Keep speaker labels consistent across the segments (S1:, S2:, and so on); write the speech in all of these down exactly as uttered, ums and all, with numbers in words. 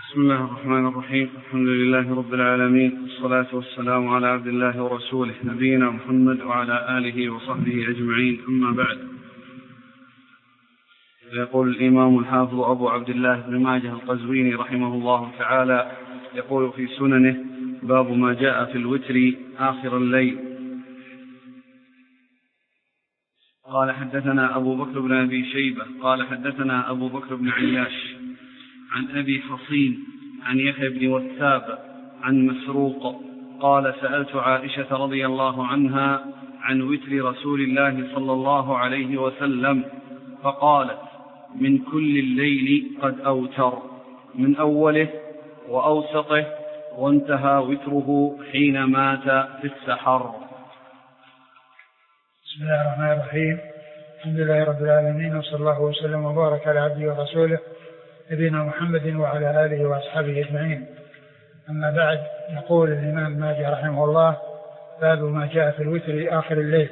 S1: بسم الله الرحمن الرحيم. الحمد لله رب العالمين، والصلاة والسلام على عبد الله ورسوله نبينا محمد وعلى آله وصحبه أجمعين، أما بعد. يقول الإمام الحافظ أبو عبد الله بن ماجه القزويني رحمه الله تعالى، يقول في سننه: باب ما جاء في الوتر آخر الليل. قال حدثنا أبو بكر بن أبي شيبة قال حدثنا أبو بكر بن عياش عن أبي حصين عن يحيى بن وثاب عن مسروق قال: سألت عائشة رضي الله عنها عن وتر رسول الله صلى الله عليه وسلم فقالت: من كل الليل قد أوتر، من أوله وأوسطه وانتهى وتره حين مات في السحر.
S2: بسم الله الرحمن الرحيم. الحمد لله رب العالمين، وصلى الله وسلم وبارك على عبده ورسوله نبينا محمد وعلى آله وأصحابه أجمعين. أما بعد، يقول الإمام ماجه رحمه الله: باب ما جاء في الوتر آخر الليل.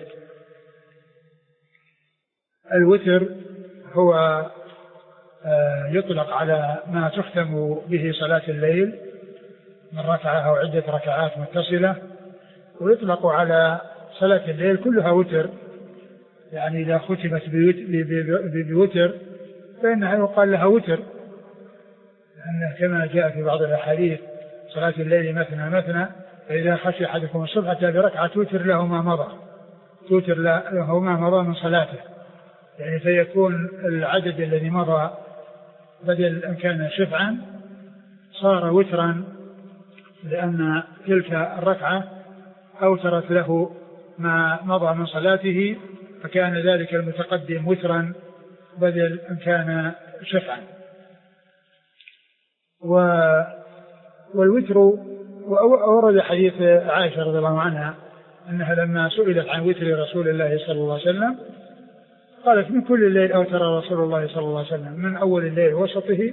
S2: الوتر هو يطلق على ما تختم به صلاة الليل من ركعة أو عدة ركعات متصلة، ويطلق على صلاة الليل كلها وتر، يعني إذا ختمت بوتر فإنها يقال لها وتر، لأن كما جاء في بعض الأحاديث: صلاة الليل مثنى مثنى، فإذا خشي أحدكم الصبح أتى بركعة توتر له ما مضى توتر له ما مضى من صلاته، يعني فيكون العدد الذي مضى بدل أن كان شفعا صار وترا، لأن تلك الركعة أوترت له ما مضى من صلاته، فكان ذلك المتقدم وترا بدل أن كان شفعا. والوتر، وورد حديث عائشة رضي الله عنها أنها لما سئلت عن وتر رسول الله صلى الله عليه وسلم قالت: من كل الليل أوتر رسول الله صلى الله عليه وسلم، من أول الليل وسطه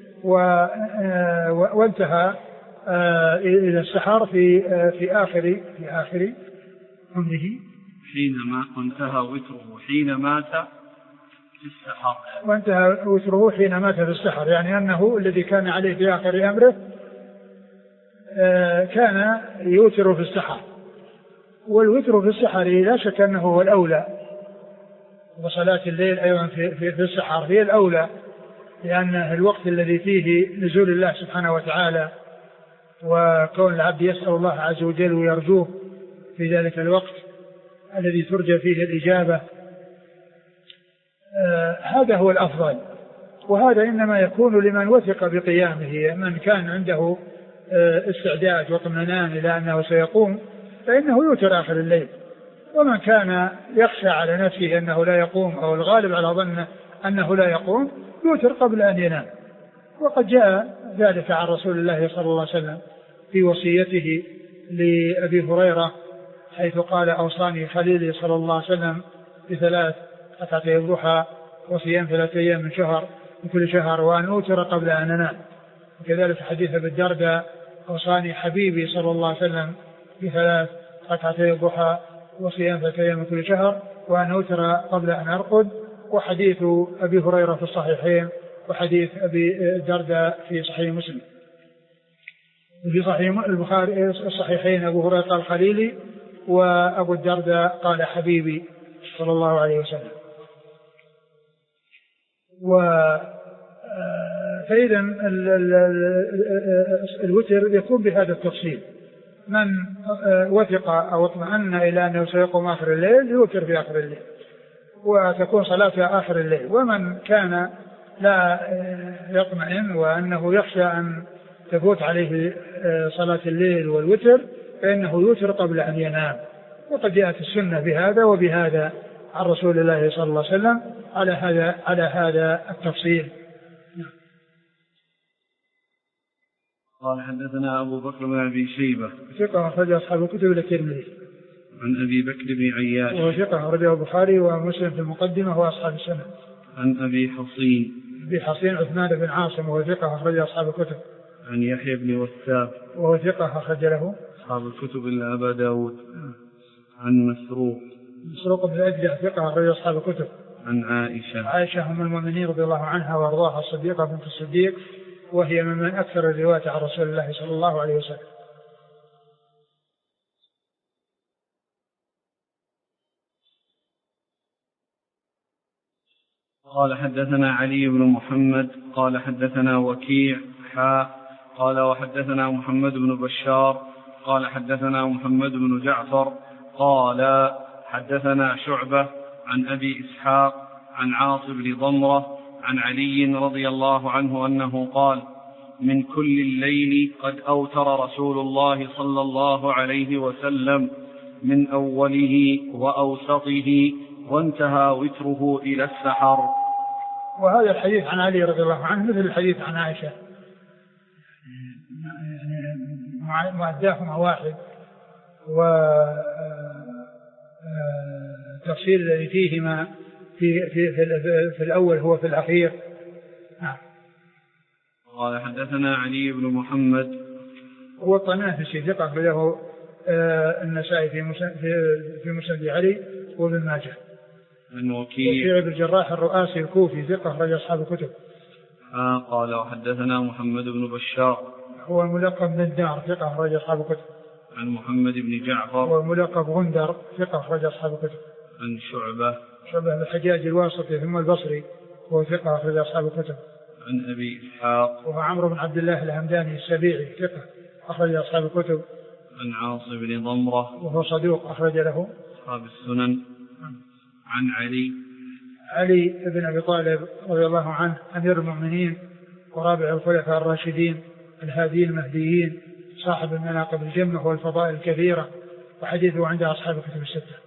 S2: وانتهى إلى السحر في في آخر في آخر عمره،
S1: حينما انتهى وتره حين مات في السحر
S2: وانتهى وتره حين مات في السحر، يعني أنه الذي كان عليه في آخر أمره كان يوتر في السحر. والوتر في السحر لا شك أنه هو الأولى، وصلاة الليل أيضا في, في, في السحر هي الأولى، لأن الوقت الذي فيه نزول الله سبحانه وتعالى، وكون العبد يسأل الله عز وجل ويرجوه في ذلك الوقت الذي ترجى فيه الإجابة، آه هذا هو الأفضل. وهذا إنما يكون لمن وثق بقيامه، من كان عنده آه استعداد واطمئنان إلى أنه سيقوم فإنه يوتر آخر الليل، ومن كان يخشى على نفسه أنه لا يقوم أو الغالب على ظنه أنه لا يقوم يوتر قبل أن ينام. وقد جاء ذلك عن رسول الله صلى الله عليه وسلم في وصيته لأبي هريرة، حيث قال: أوصاني خليلي صلى الله عليه وسلم بثلاث ركعتي الضحى وصيام ثلاثة أيام من شهر من كل شهر، وأن أوتر قبل أن أنام. وكذلك حديث أبي الدرداء: أوصاني حبيبي صلى الله عليه وسلم بثلاث ركعتي الضحى وصيام ثلاثة أيام من كل شهر، وأن أوتر قبل أن أرقد. وحديث أبي هريرة في الصحيحين، وحديث أبي الدرداء في صحيح مسلم. في صحيح البخاري الصحيحين أبو هريرة قال خليلي، وأبو الدرداء قال حبيبي صلى الله عليه وسلم. و فإذا الوتر يكون بهذا التفصيل: من وثق أو اطمأن إلى أنه سيقوم آخر الليل يوتر في آخر الليل، وتكون صلاة آخر الليل. ومن كان لا يطمئن وأنه يخشى أن تفوت عليه صلاة الليل والوتر فإنه يوتر قبل أن ينام. وقد جاءت السنة بهذا وبهذا عن رسول الله صلى الله عليه وسلم على هذا على هذا التفصيل.
S1: قال حدثنا أبو بكر بن أبي شيبة
S2: ثقة أخرج أصحاب الكتب إلى الترمذي.
S1: عن أبي بكر بن عياش
S2: وهو ثقة أخرجه البخاري ومسلم في المقدمة وأصحاب السنة.
S1: عن أبي حصين
S2: أبي حصين عثمان بن عاصم وهو ثقة أخرج أصحاب الكتب.
S1: عن يحيى بن وثاب
S2: وهو ثقة أخرج له
S1: أصحاب الكتب إلا أبا داود. عن مسروق
S2: مسروق بن الأجدع ثقة أخرج أصحاب الكتب.
S1: عن عائشة
S2: عائشة أم المؤمنين رضي الله عنها وأرضاها، الصديقة بنت الصديق وهي ممن أكثر الرواية عن رسول الله صلى الله عليه وسلم.
S1: قال حدثنا علي بن محمد قال حدثنا وكيع حاء قال وحدثنا محمد بن بشار قال حدثنا محمد بن جعفر قال حدثنا شعبة عن أبي إسحاق عن عاصم بن ضمرة عن علي رضي الله عنه أنه قال من كل الليل قد أوتر رسول الله صلى الله عليه وسلم من أوله وأوسطه وانتهى وتره إلى السحر.
S2: وهذا الحديث عن علي رضي الله عنه مثل الحديث عن عائشة، يعني معداهما واحد، والتفصيل الذي فيهما في, في, في, في الأول هو في الأخير. نعم.
S1: قال حدثنا علي بن محمد
S2: هو الطنافسي ثقة له النسائي في مسند في مسند علي وابن ماجه.
S1: عن وكيع
S2: وكيع بن الجراح الرؤاسي الكوفي ثقة أخرج أصحاب الكتب.
S1: آه قال وحدثنا محمد بن بشار
S2: هو الملقب بن الدار ثقة أخرج أصحاب الكتب.
S1: عن محمد بن جعفر
S2: هو الملقب غندر ثقة أخرج أصحاب الكتب.
S1: عن شعبة
S2: شعبة الحجاج الواسطي ثم البصري وهو ثقة أخرج أصحاب الكتب.
S1: عن أبي إسحاق
S2: وهو عمرو بن عبد الله الهمداني السبيعي ثقة أخرج أصحاب الكتب.
S1: عن عاصم بن ضمرة
S2: وهو صدوق أخرج له
S1: أصحاب السنن. عن علي
S2: علي بن أبي طالب رضي الله عنه أمير المؤمنين ورابع الخلفاء الراشدين الهاديين المهديين صاحب المناقب الجمة والفضائل الكثيرة، وحديثه عند أصحاب الكتب الستة.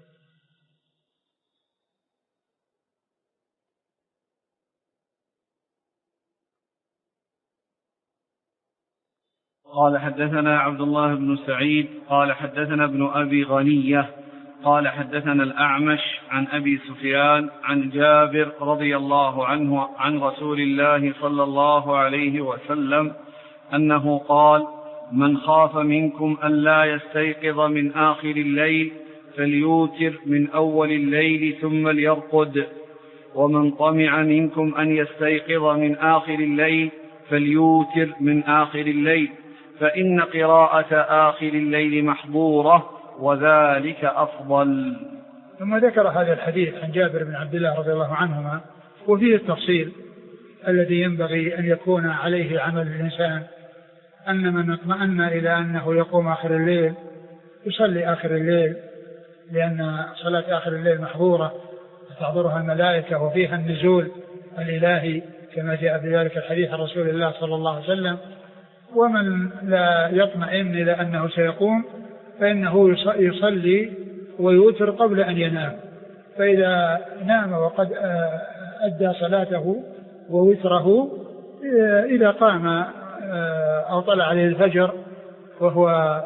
S1: قال حدثنا عبد الله بن سعيد قال حدثنا ابن أبي غنية قال حدثنا الأعمش عن أبي سفيان عن جابر رضي الله عنه عن رسول الله صلى الله عليه وسلم أنه قال من خاف منكم أن لا يستيقظ من آخر الليل فليوتر من أول الليل ثم ليرقد، ومن طمع منكم أن يستيقظ من آخر الليل فليوتر من آخر الليل، فإن قراءة آخر الليل محظورة وذلك أفضل.
S2: ثم ذكر هذا الحديث عن جابر بن عبد الله رضي الله عنهما وفيه التفصيل الذي ينبغي أن يكون عليه عمل الإنسان، أن من اطمأن إلى أنه يقوم آخر الليل يصلي آخر الليل، لأن صلاة آخر الليل محظورة تحضرها الملائكة وفيها النزول الإلهي كما جاء بذلك الحديث عن رسول الله صلى الله عليه وسلم. ومن لا يطمئن إلى أنه سيقوم فإنه يصلي ويوتر قبل أن ينام، فإذا نام وقد أدى صلاته ووتره إذا قام أو طلع عليه الفجر وهو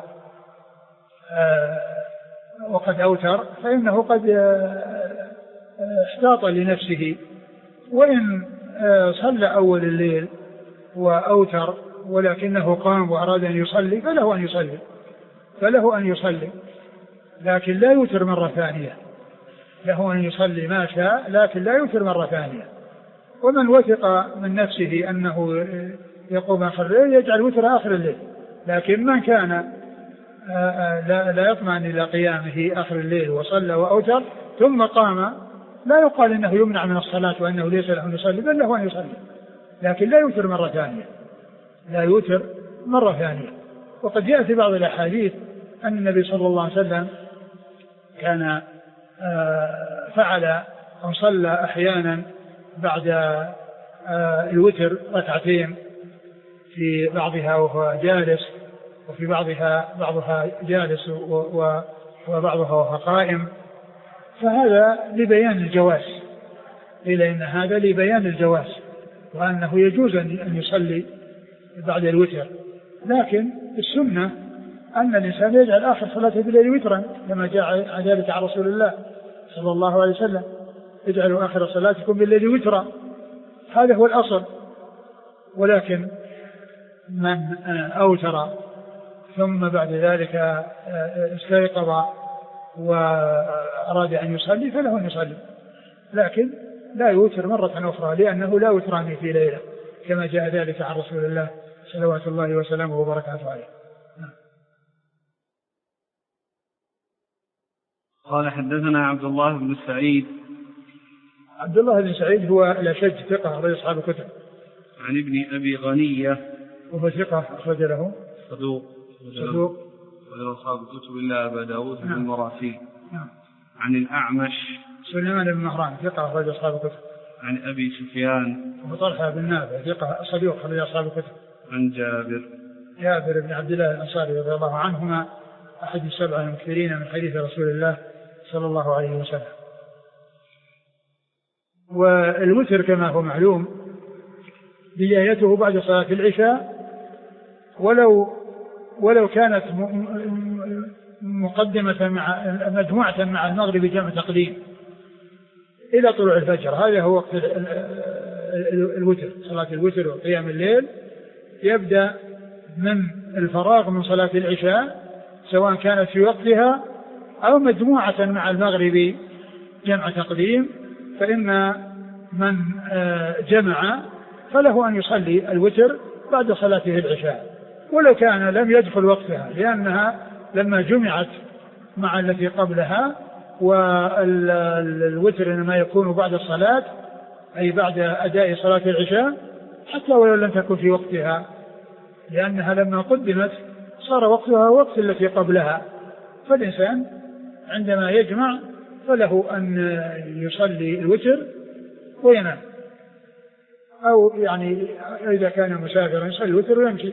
S2: وقد أوتر فإنه قد احتاط لنفسه، وإن صلى أول الليل وأوتر ولكنه قام وأراد أن يصلي فله أن يصلي فله أن يصلي لكن لا يوتر مرة ثانية، له أن يصلي ما شاء لكن لا يوتر مرة ثانية. ومن وثق من نفسه أنه يقوم آخر الليل يجعل وتر آخر الليل، لكن من كان لا يطمئن إلى قيامه آخر الليل وصلى وأوتر ثم قام لا يقال إنه يمنع من الصلاة وأنه ليس له أن يصلي، بل له أن يصلي لكن لا يوتر مرة ثانية لا يوتر مرة ثانية. وقد جاء في بعض الأحاديث أن النبي صلى الله عليه وسلم كان فعل أو صلى أحيانا بعد الوتر ركعتين في بعضها وهو جالس وفي بعضها بعضها جالس وبعضها وهو قائم، فهذا لبيان الجواز، قيل إن هذا لبيان الجواز وأنه يجوز أن يصلي بعد الوتر، لكن السنة أن الإنسان يجعل آخر صلاته بالليل وترا كما جاء ذلك عن رسول الله صلى الله عليه وسلم اجعلوا آخر صلاتكم بالليل وترا، هذا هو الأصل. ولكن من أوتر ثم بعد ذلك استيقظ وأراد أن يصلي فله أن يصلي، لكن لا يوتر مرة أخرى لأنه لا وتران في ليلة، كما جاء ذلك عن رسول الله صلوات الله وسلامه وبركاته عليه.
S1: قال حدثنا عبد الله بن سعيد.
S2: عبد الله بن سعيد هو الأشج ثقة أخرج أصحاب الكتب.
S1: عن ابن أبي غنية
S2: وهو ثقة أخرج له.
S1: صدوق.
S2: صدوق.
S1: وله أصحاب الكتب إلا أبا داود بن المراسيل.
S2: نعم.
S1: عن الأعمش
S2: سليمان بن مهران ثقة أخرج أصحاب الكتب.
S1: عن أبي سفيان.
S2: وطلحة بن نافع ثقة صدوق أخرج أصحاب الكتب.
S1: عن جابر.
S2: جابر بن عبد الله الأنصاري رضي الله عنهما أحد السبعة المكثرين من حديث رسول الله صلى الله عليه وسلم. والوتر كما هو معلوم بدايته بعد صلاة العشاء، ولو ولو كانت مقدمة مع مجموعة مع المغرب جمع تقديم إلى طلوع الفجر. هذا هو وقت الوتر. صلاة الوتر وقيام الليل يبدأ من الفراغ من صلاة العشاء سواء كانت في وقتها أو مجموعة مع المغرب جمع تقديم، فإن من جمع فله أن يصلي الوتر بعد صلاته العشاء ولو كان لم يدخل وقتها، لأنها لما جمعت مع التي قبلها، والوتر إنما يكون بعد الصلاة أي بعد أداء صلاة العشاء حتى ولو لم تكن في وقتها، لأنها لما قدمت صار وقتها وقت التي قبلها. فالإنسان عندما يجمع فله أن يصلي الوتر وينام، أو يعني إذا كان مسافرا يصلي الوتر ويمشي.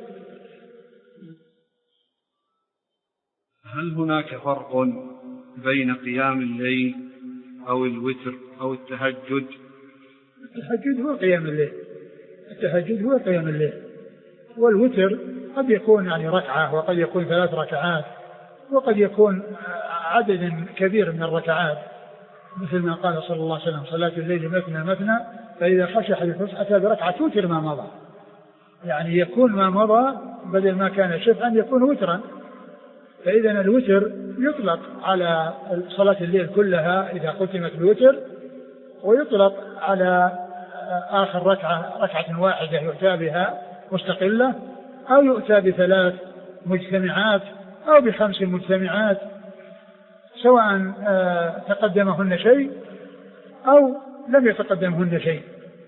S1: هل هناك فرق بين قيام الليل أو الوتر أو التهجد؟
S2: التهجد هو قيام الليل. التهجد هو قيام الليل، والوتر قد يكون يعني ركعة، وقد يكون ثلاث ركعات، وقد يكون عدد كبير من الركعات، مثل ما قال صلى الله عليه وسلم: صلاة الليل مثنى مثنى فإذا خشى أحدكم أتى بركعة توتر ما مضى. يعني يكون ما مضى بدل ما كان شفعا يكون وترا. فإذا الوتر يطلق على صلاة الليل كلها إذا ختمت بالوتر، ويطلق على آخر ركعة ركعة واحدة يؤتى بها مستقلة، أو يؤتى بثلاث مجتمعات أو بخمس مجتمعات، سواء تقدمهن شيء أو لم يتقدمهن شيء.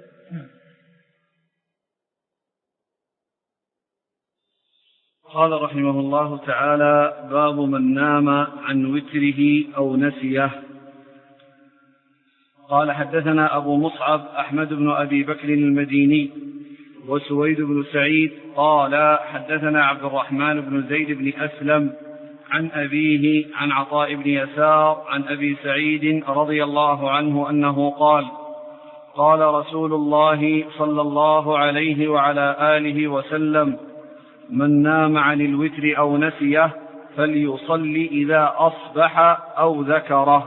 S1: قال رحمه الله تعالى: باب من نام عن وتره أو نسيه. قال حدثنا أبو مصعب أحمد بن أبي بكر المديني وسويد بن سعيد قال حدثنا عبد الرحمن بن زيد بن أسلم عن أبيه عن عطاء بن يسار عن أبي سعيد رضي الله عنه أنه قال: قال رسول الله صلى الله عليه وعلى آله وسلم: من نام عن الوتر أو نسيه فليصلي إذا أصبح أو ذكره.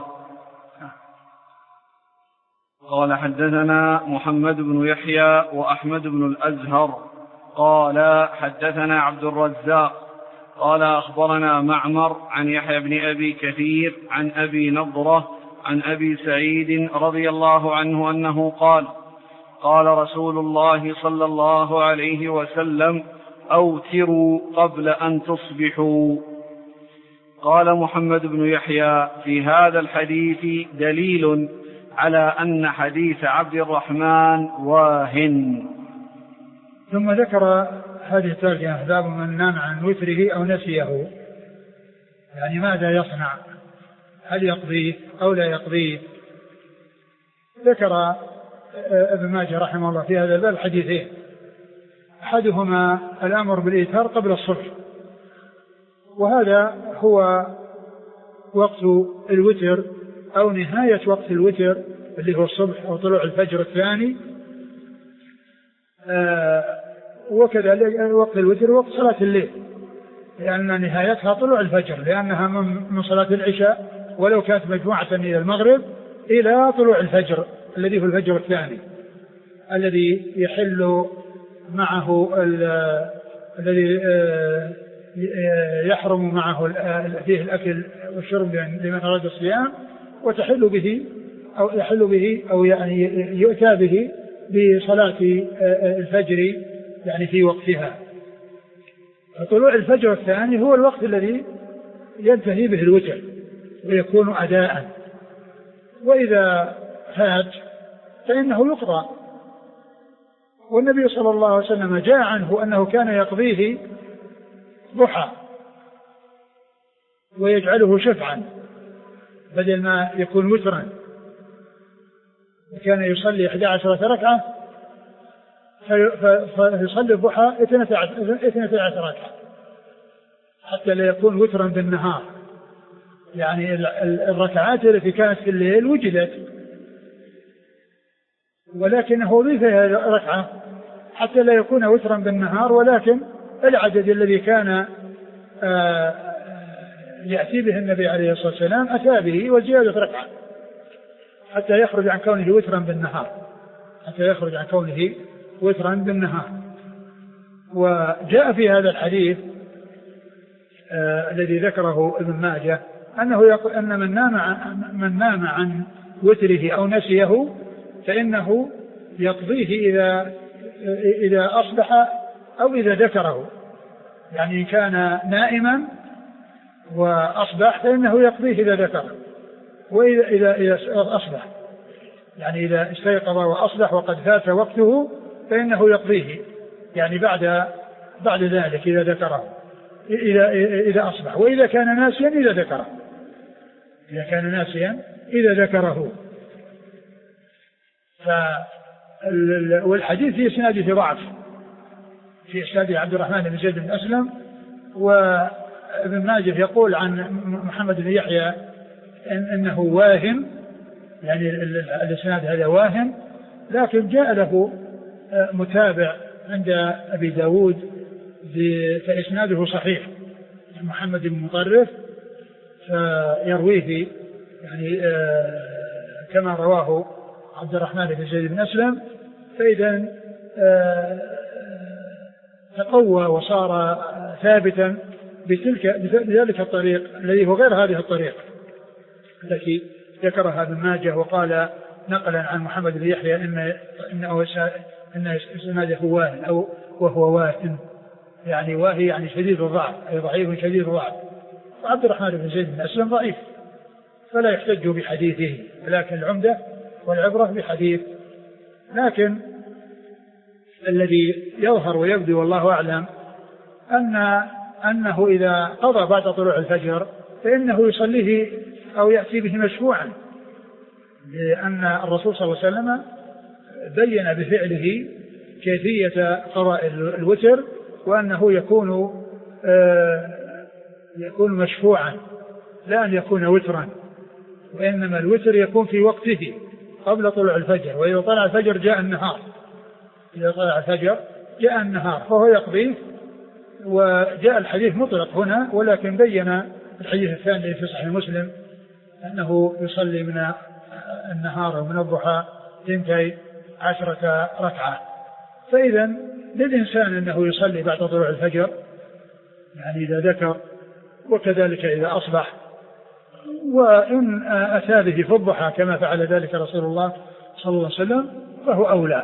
S1: قال حدثنا محمد بن يحيى وأحمد بن الأزهر قال حدثنا عبد الرزاق قال أخبرنا معمر عن يحيى بن أبي كثير عن أبي نضرة عن أبي سعيد رضي الله عنه أنه قال: قال رسول الله صلى الله عليه وسلم: أوتروا قبل أن تصبحوا. قال محمد بن يحيى: في هذا الحديث دليل على أن حديث عبد الرحمن واهن.
S2: ثم ذكر هذه الترجمة: باب من نام عن وتره أو نسيه، يعني ماذا يصنع، هل يقضيه أو لا يقضيه. ذكر ابن ماجه رحمه الله في هذا الباب حديثين: أحدهما الأمر بالإيتار قبل الصبح، وهذا هو وقت الوتر أو نهاية وقت الوتر اللي هو الصبح أو طلوع الفجر الثاني، آه وكذلك وقت الوتر وقت صلاة الليل، لأن نهايتها طلوع الفجر، لأنها من صلاة العشاء ولو كانت مجموعة إلى المغرب إلى طلوع الفجر الذي هو الفجر الثاني الذي يحل معه الذي يحرم معه فيه الأكل والشرب لمن أراد الصيام، وتحل به أو يحل به أو يعني يؤتى به بصلاة الفجر يعني في وقتها. طلوع الفجر الثاني هو الوقت الذي ينتهي به الوتر ويكون أداء، وإذا فات فإنه يقضى. والنبي صلى الله عليه وسلم جاء عنه أنه كان يقضيه ضحى ويجعله شفعا بدل ما يكون وترا، وكان يصلي إحدى عشرة ركعة فيصلي الضحى اثنتي عشرة ركعة حتى لا يكون وترا بالنهار. يعني الركعات التي كانت في الليل وجدت، ولكنه أضيف ركعة حتى لا يكون وترا بالنهار، ولكن العدد الذي كان يأتي به النبي عليه الصلاة والسلام أتى به وزيادة ركعة حتى يخرج عن كونه وترا بالنهار حتى يخرج عن كونه وترا بالنهار. وجاء في هذا الحديث آه الذي ذكره ابن ماجه أنه يقول أن من نام عن, من نام عن وتره أو نسيه فإنه يقضيه إذا إذا أصبح أو إذا ذكره. يعني كان نائما وأصبح فإنه يقضيه إذا ذكره، وإذا إذا إذا أصبح يعني إذا استيقظ وأصبح وقد فات وقته فإنه يقضيه يعني بعد بعد ذلك إذا ذكره إذا إذا أصبح. وإذا كان ناسيا إذا ذكره إذا كان ناسيا إذا ذكره. ف والحديث في إسناده ضعف، في إسناده عبد الرحمن بن زيد بن أسلم، وابن ماجه يقول عن محمد بن يحيى إن إنه واهم، يعني الإسناد هذا واهم، لكن جاء له متابع عند أبي داود فإسناده صحيح محمد بن مطرف فيرويه يعني كما رواه عبد الرحمن بن زيد بن أسلم، فإذا تقوى وصار ثابتا بتلك بذلك الطريق الذي هو غير هذه الطريق التي ذكرها ابن ماجه وقال نقلا عن محمد بن يحيى إن إنه إن إسناده واهن أو وهو واهن، يعني واهي يعني شديد الضعف أي ضعيف شديد الضعف. وعبد الرحمن بن زيد بن أسلم ضعيف فلا يحتج بحديثه، ولكن العمدة والعبرة بحديث. لكن الذي يظهر ويبدو والله أعلم أن أنه إذا قضى بعد طلوع الفجر فإنه يصليه أو يأتي به مشفوعا، لأن الرسول صلى الله عليه وسلم بين بفعله كيفية قضاء الوتر وأنه يكون يكون مشفوعا لا أن يكون وترا، وإنما الوتر يكون في وقته قبل طلوع الفجر، وإذا طلع الفجر جاء النهار إذا طلع الفجر جاء النهار فهو يقضيه. وجاء الحديث مطلق هنا، ولكن بين الحديث الثاني في صحيح مسلم أنه يصلي من النهار ومن الضحى اثنتي عشرة ركعة. فإذا للإنسان أنه يصلي بعد طلوع الفجر يعني إذا ذكر، وكذلك إذا أصبح، وإن أتى به في الضحى كما فعل ذلك رسول الله صلى الله عليه وسلم فهو أولى.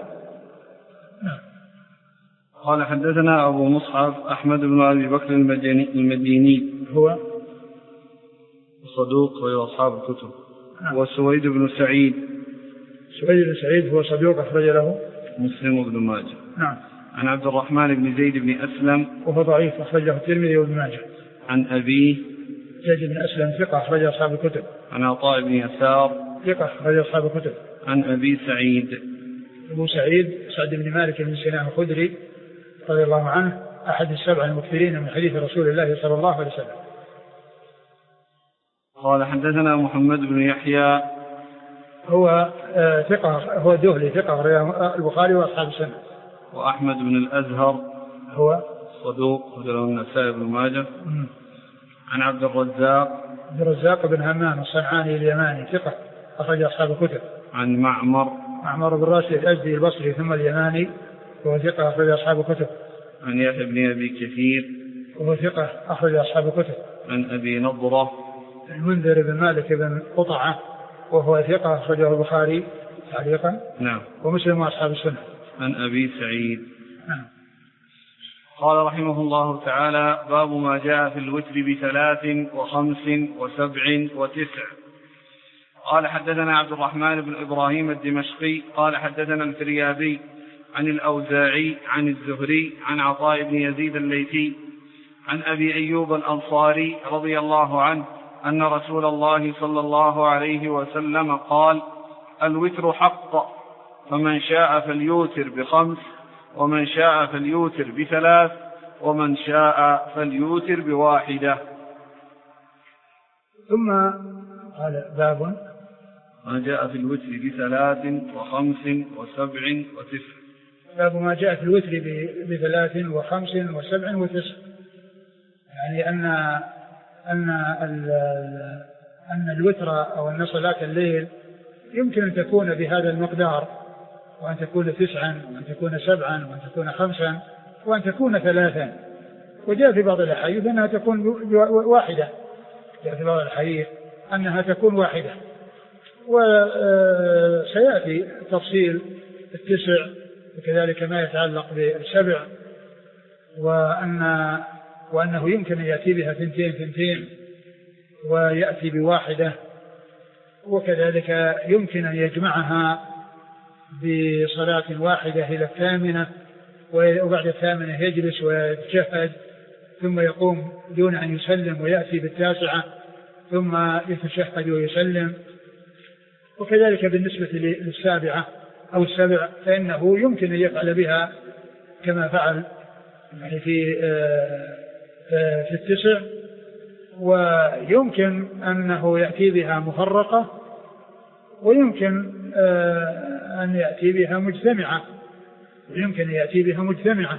S1: قال حدثنا أبو مصعب أحمد بن أبي بكر المديني
S2: هو
S1: صدوق وهو أصحاب الكتب. وسويد بن سعيد
S2: سويد بن سعيد هو صدوق أخرج له
S1: مسلم بن ماجه.
S2: نعم.
S1: عن عبد الرحمن بن زيد بن أسلم
S2: وهو ضعيف أخرج له الترمذي وابن ماجه.
S1: عن أبيه
S2: زيد بن أسلم ثقة أخرج أصحاب الكتب.
S1: عن عطاء بن يسار ثقة
S2: أخرج أصحاب الكتب.
S1: عن أبي سعيد
S2: أبو سعيد سعد بن مالك بن سنان الخدري رضي الله عنه أحد السبع المكثرين من حديث رسول الله صلى الله عليه وسلم.
S1: قال حدثنا محمد بن يحيى
S2: هو آه ثقة هو دهلي ثقة البخاري وأصحاب السنة.
S1: وأحمد بن الأزهر
S2: هو
S1: صدوق وله النسائي بن ماجه. عن عبد الرزاق
S2: عبد الرزاق بن همام الصنعاني اليماني ثقة أخرج أصحاب الكتب.
S1: عن معمر
S2: معمر بن راشد الأزدي البصري ثم اليماني وهو ثقة أخرج أصحاب الكتب.
S1: عن يحيى بن أبي كثير
S2: وهو ثقة أخرج أصحاب الكتب.
S1: عن أبي نضرة
S2: المنذر بن مالك بن قطعة وهو ثقة أخرجه البخاري تعليقا.
S1: نعم.
S2: ومسلم وأصحاب السنة.
S1: عن أبي سعيد.
S2: نعم.
S1: قال رحمه الله تعالى: باب ما جاء في الوتر بثلاث وخمس وسبع وتسع. قال حدثنا عبد الرحمن بن إبراهيم الدمشقي قال حدثنا الفريابي عن الأوزاعي عن الزهري عن عطاء بن يزيد الليثي عن أبي أيوب الأنصاري رضي الله عنه أن رسول الله صلى الله عليه وسلم قال: الوتر حق، فمن شاء فليوتر بخمس، ومن شاء فليوتر بثلاث، ومن شاء فليوتر بواحدة.
S2: ثم قال: باب
S1: ما جاء في الوتر بثلاث وخمس وسبع وتسع.
S2: باب ما جاء في الوتر بثلاث وخمس وسبع وتسع، يعني أن أن أن الوتر أو أن صلاة الليل يمكن أن تكون بهذا المقدار، وأن تكون تسعا، وأن تكون سبعا، وأن تكون خمسا، وأن تكون ثلاثا. وجاء في بعض الأحاديث أنها تكون واحدة، جاء في بعض الأحاديث أنها تكون واحدة. وسيأتي تفصيل التسع وكذلك ما يتعلق بالسبع، وأن وأنه يمكن أن يأتي بها ثنتين ثنتين ويأتي بواحدة، وكذلك يمكن أن يجمعها بصلاة واحدة إلى الثامنة، وبعد الثامنة يجلس ويتشهد ثم يقوم دون أن يسلم ويأتي بالتاسعة ثم يتشهد ويسلم. وكذلك بالنسبة للسابعة أو السبع فإنه يمكن أن يفعل بها كما فعل يعني في في التسع، ويمكن أنه يأتي بها مفرقة، ويمكن أن يأتي بها مجتمعة، ويمكن أن يأتي بها مجتمعة.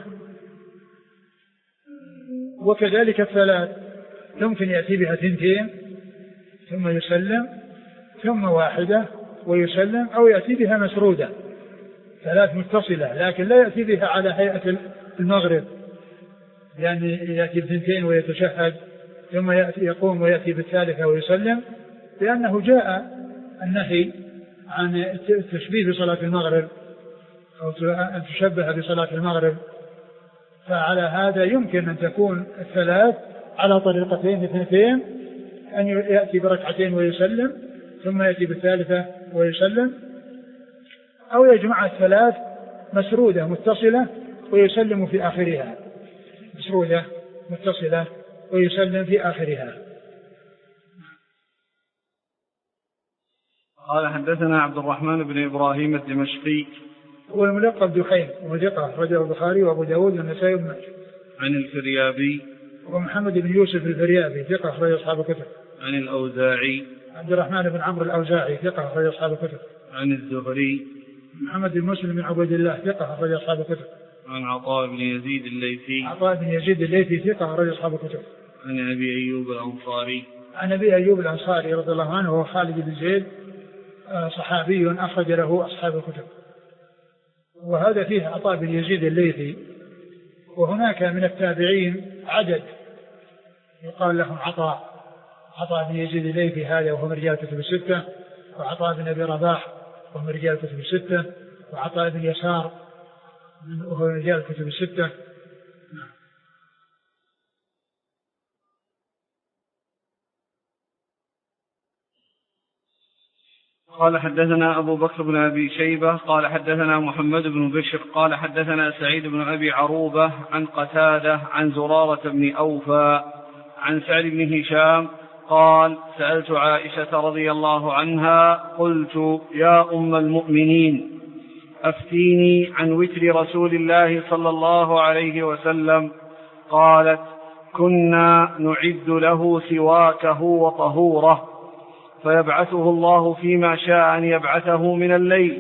S2: وكذلك الثلاث يمكن يأتي بها ثنتين ثم يسلم، ثم واحدة ويسلم، أو يأتي بها مسرودة ثلاث متصلة، لكن لا يأتي بها على هيئة المغرب، يعني يأتي بثنتين ويتشهد ثم يأتي يقوم ويأتي بالثالثة ويسلم، لأنه جاء النهي عن التشبيه بصلاة المغرب أو أن تشبه بصلاة المغرب. فعلى هذا يمكن أن تكون الثلاث على طريقتين اثنتين، أن يأتي بركعتين ويسلم ثم يأتي بالثالثة ويسلم، أو يجمع الثلاث مسرودة متصلة ويسلم في آخرها، مسرودة متصلة ويسلم في آخرها.
S1: قال حدثنا عبد الرحمن بن إبراهيم الدمشقي
S2: هو الملقب دحيم وثقة أخرجه البخاري وأبو داود والنسائي وابن ماجه.
S1: عن الفريابي
S2: ومحمد بن يوسف الفريابي ثقة أخرج أصحاب الكتب.
S1: عن الأوزاعي
S2: عبد الرحمن بن عمرو الأوزاعي ثقة أخرج أصحاب الكتب.
S1: عن الزهري
S2: محمد بن مسلم بن عبد الله ثقة أخرج أصحاب الكتب.
S1: عن عطاء بن يزيد الليثي
S2: عطاء بن يزيد الليثي ثقة أخرج أصحاب الكتب.
S1: عن أبي أيوب الأنصاري
S2: عن أبي أيوب الأنصاري رضي الله عنه وهو خالد بن زيد صحابي أخرج له أصحاب الكتب. وهذا فيه عطاء بن يزيد الليثي، وهناك من التابعين عدد يقال لهم عطاء عطاء بن يزيد الليثي هذا وهو من رجال الكتب الستة، وعطاء بن أبي رباح وهو من رجال الكتب الستة، وعطاء بن يسار وهو من رجال الكتب الستة.
S1: قال حدثنا أبو بكر بن أبي شيبة قال حدثنا محمد بن بشر قال حدثنا سعيد بن أبي عروبة عن قتادة عن زرارة بن أوفى عن سعد بن هشام قال سألت عائشة رضي الله عنها قلت يا أم المؤمنين أفتيني عن وتر رسول الله صلى الله عليه وسلم. قالت كنا نعد له سواكه وطهوره فيبعثه الله فيما شاء أن يبعثه من الليل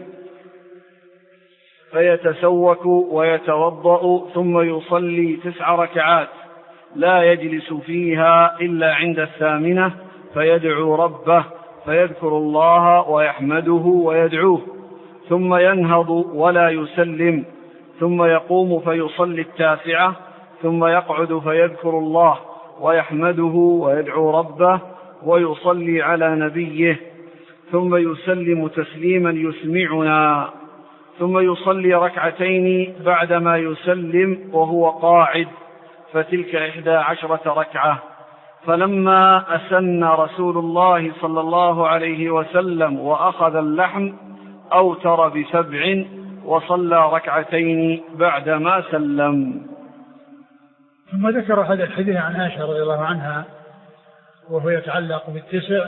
S1: فيتسوك ويتوضأ ثم يصلي تسع ركعات لا يجلس فيها إلا عند الثامنة فيدعو ربه فيذكر الله ويحمده ويدعوه ثم ينهض ولا يسلم ثم يقوم فيصلي التاسعة ثم يقعد فيذكر الله ويحمده ويدعو ربه ويصلي على نبيه ثم يسلم تسليما يسمعنا، ثم يصلي ركعتين بعدما يسلم وهو قاعد، فتلك إحدى عشرة ركعة. فلما أسن رسول الله صلى الله عليه وسلم وأخذ اللحم أوتر بسبع وصلى ركعتين بعدما سلم.
S2: ثم ذكر هذا الحديث عن عائشة رضي الله عنها وهو يتعلق بالتسع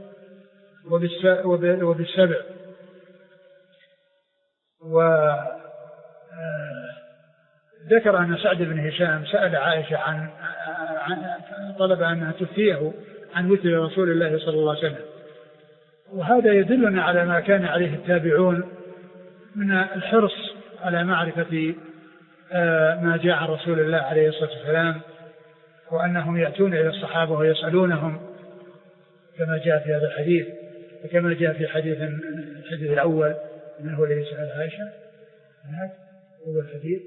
S2: وبالسبع، وذكر أن سعد بن هشام سأل عائشة عن طلب أنها تفتيه عن وتر رسول الله صلى الله عليه وسلم، وهذا يدلنا على ما كان عليه التابعون من الحرص على معرفة ما جاء عن رسول الله عليه الصلاة والسلام، وأنهم يأتون إلى الصحابة ويسألونهم كما جاء في هذا الحديث، وكما جاء في حديث الحديث الأول من هو الذي سأل عائشة هناك هو الحديث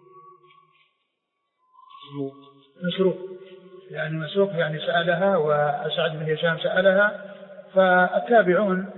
S2: مسروق، يعني مسروق يعني سألها وسعد بن هشام سألها. فالتابعون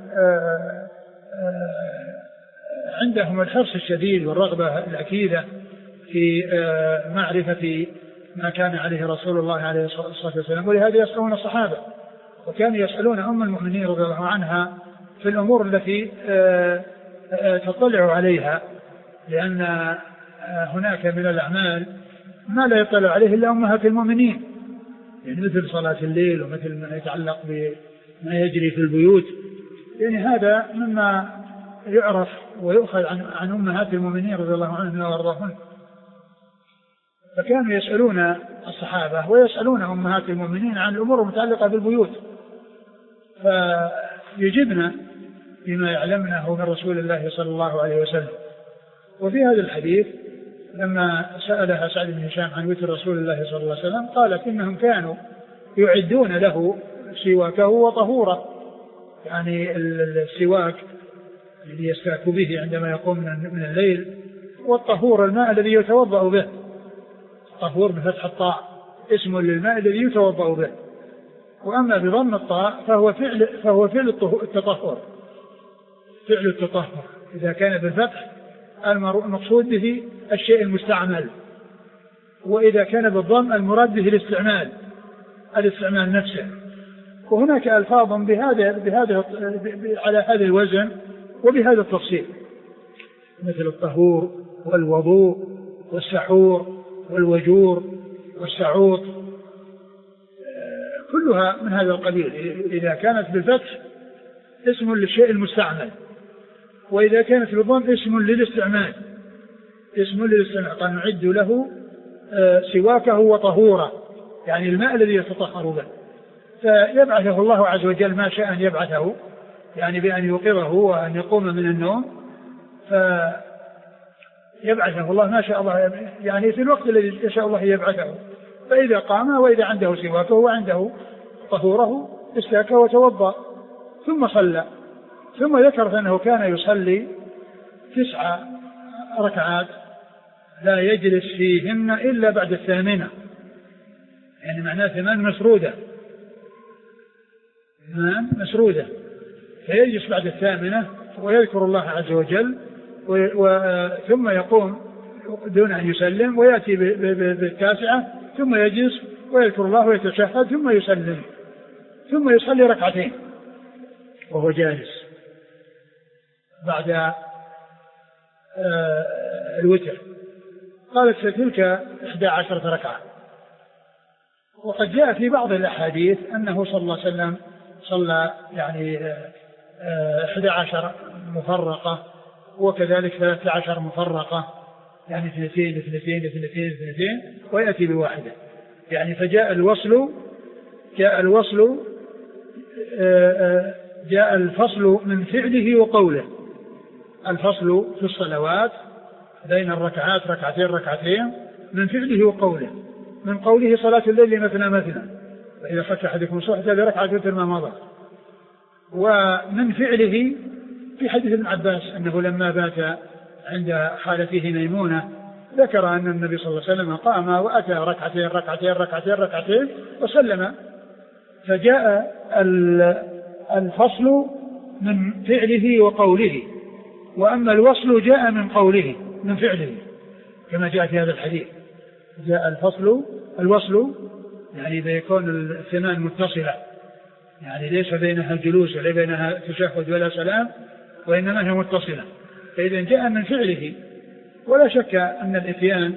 S2: عندهم الحرص الشديد والرغبة الأكيدة في معرفة ما كان عليه رسول الله عليه الصلاة والسلام، ولهذا يسألون الصحابة، وكانوا يسألون أم المؤمنين رضي الله عنها في الأمور التي تطلع عليها، لأن هناك من الأعمال ما لا يطلع عليه إلا أمهات المؤمنين، يعني مثل صلاة الليل ومثل ما يتعلق بما يجري في البيوت، يعني هذا مما يعرف ويؤخذ عن, عن أمهات المؤمنين رضي الله عنهن وارضاهن. فكانوا يسألون الصحابة ويسألون أمهات المؤمنين عن الأمور المتعلقة بالبيوت، فيجبنا بما يعلمنه من رسول الله صلى الله عليه وسلم. وفي هذا الحديث لما سألها سعد بن هشام عن وتر رسول الله صلى الله عليه وسلم قالت إنهم كانوا يعدون له سواكه وطهوره، يعني السواك الذي يستاك به عندما يقوم من الليل، والطهور الماء الذي يتوضأ به، طهور بفتح الطاء اسم للماء الذي يتوضأ به، وأما بضم الطاء فهو فعل فهو فعل التطهر، فعل التطهر. إذا كان بالفتح المقصود به الشيء المستعمل، وإذا كان بالضم المراد به الاستعمال الاستعمال نفسه. وهناك ألفاظ بهذا بهذا على هذا الوزن وبهذا التفصيل، مثل الطهور والوضوء والسحور والوجور والسعوط، كلها من هذا القبيل. إذا كانت بالفتح اسم للشيء المستعمل، وإذا كانت بالضم اسم للاستعمال اسم للاستعمال قال نعد له سواكه وطهوره، يعني الماء الذي يتطهر به. فيبعثه الله عز وجل ما شاء أن يبعثه، يعني بأن يوقظه وأن يقوم من النوم، فيبعثه الله ما شاء الله، يعني في الوقت الذي يشاء الله يبعثه. فإذا قام وإذا عنده سواكه وعنده طهوره استاك وتوضأ ثم صلى. ثم ذكر أنه كان يصلي تسع ركعات لا يجلس فيهن إلا بعد الثامنة، يعني معناه ثمان مسرودة ثمان مسرودة فيجلس بعد الثامنة ويذكر الله عز وجل، ثم يقوم دون أن يسلم ويأتي بالتاسعة ثم يجلس ويذكر الله ويتشهد ثم يسلم، ثم يصلي ركعتين وهو جالس بعد الوتر. قالت فتلك إحدى عشرة ركعة. وقد جاء في بعض الأحاديث أنه صلى الله عليه وسلم صلى يعني إحدى عشر مفرقة، وكذلك ثلاثة عشر مفرقة، يعني اثنتين اثنتين اثنتين اثنتين ويأتي بواحدة، يعني فجاء الوصل جاء الوصل جاء الفصل من فعله وقوله، الفصل في الصلوات بين الركعات ركعتين ركعتين من فعله وقوله. من قوله صلاة الليل مثنى مثنى فإذا خشى أحدكم صحة لركعة وتر ما مضى. ومن فعله في حديث ابن عباس أنه لما بات عند خالته ميمونة ذكر أن النبي صلى الله عليه وسلم قام وأتى ركعتين ركعتين ركعتين ركعتين وسلم. فجاء الفصل من فعله وقوله، وأما الوصل جاء من قوله من فعله كما جاء في هذا الحديث. جاء الفصل الوصل يعني بيكون الثمان متصلة، يعني ليس بينها جلوس ولا بينها تشهد ولا سلام، وإنما هي متصلة. فإذا جاء من فعله، ولا شك أن الإتيان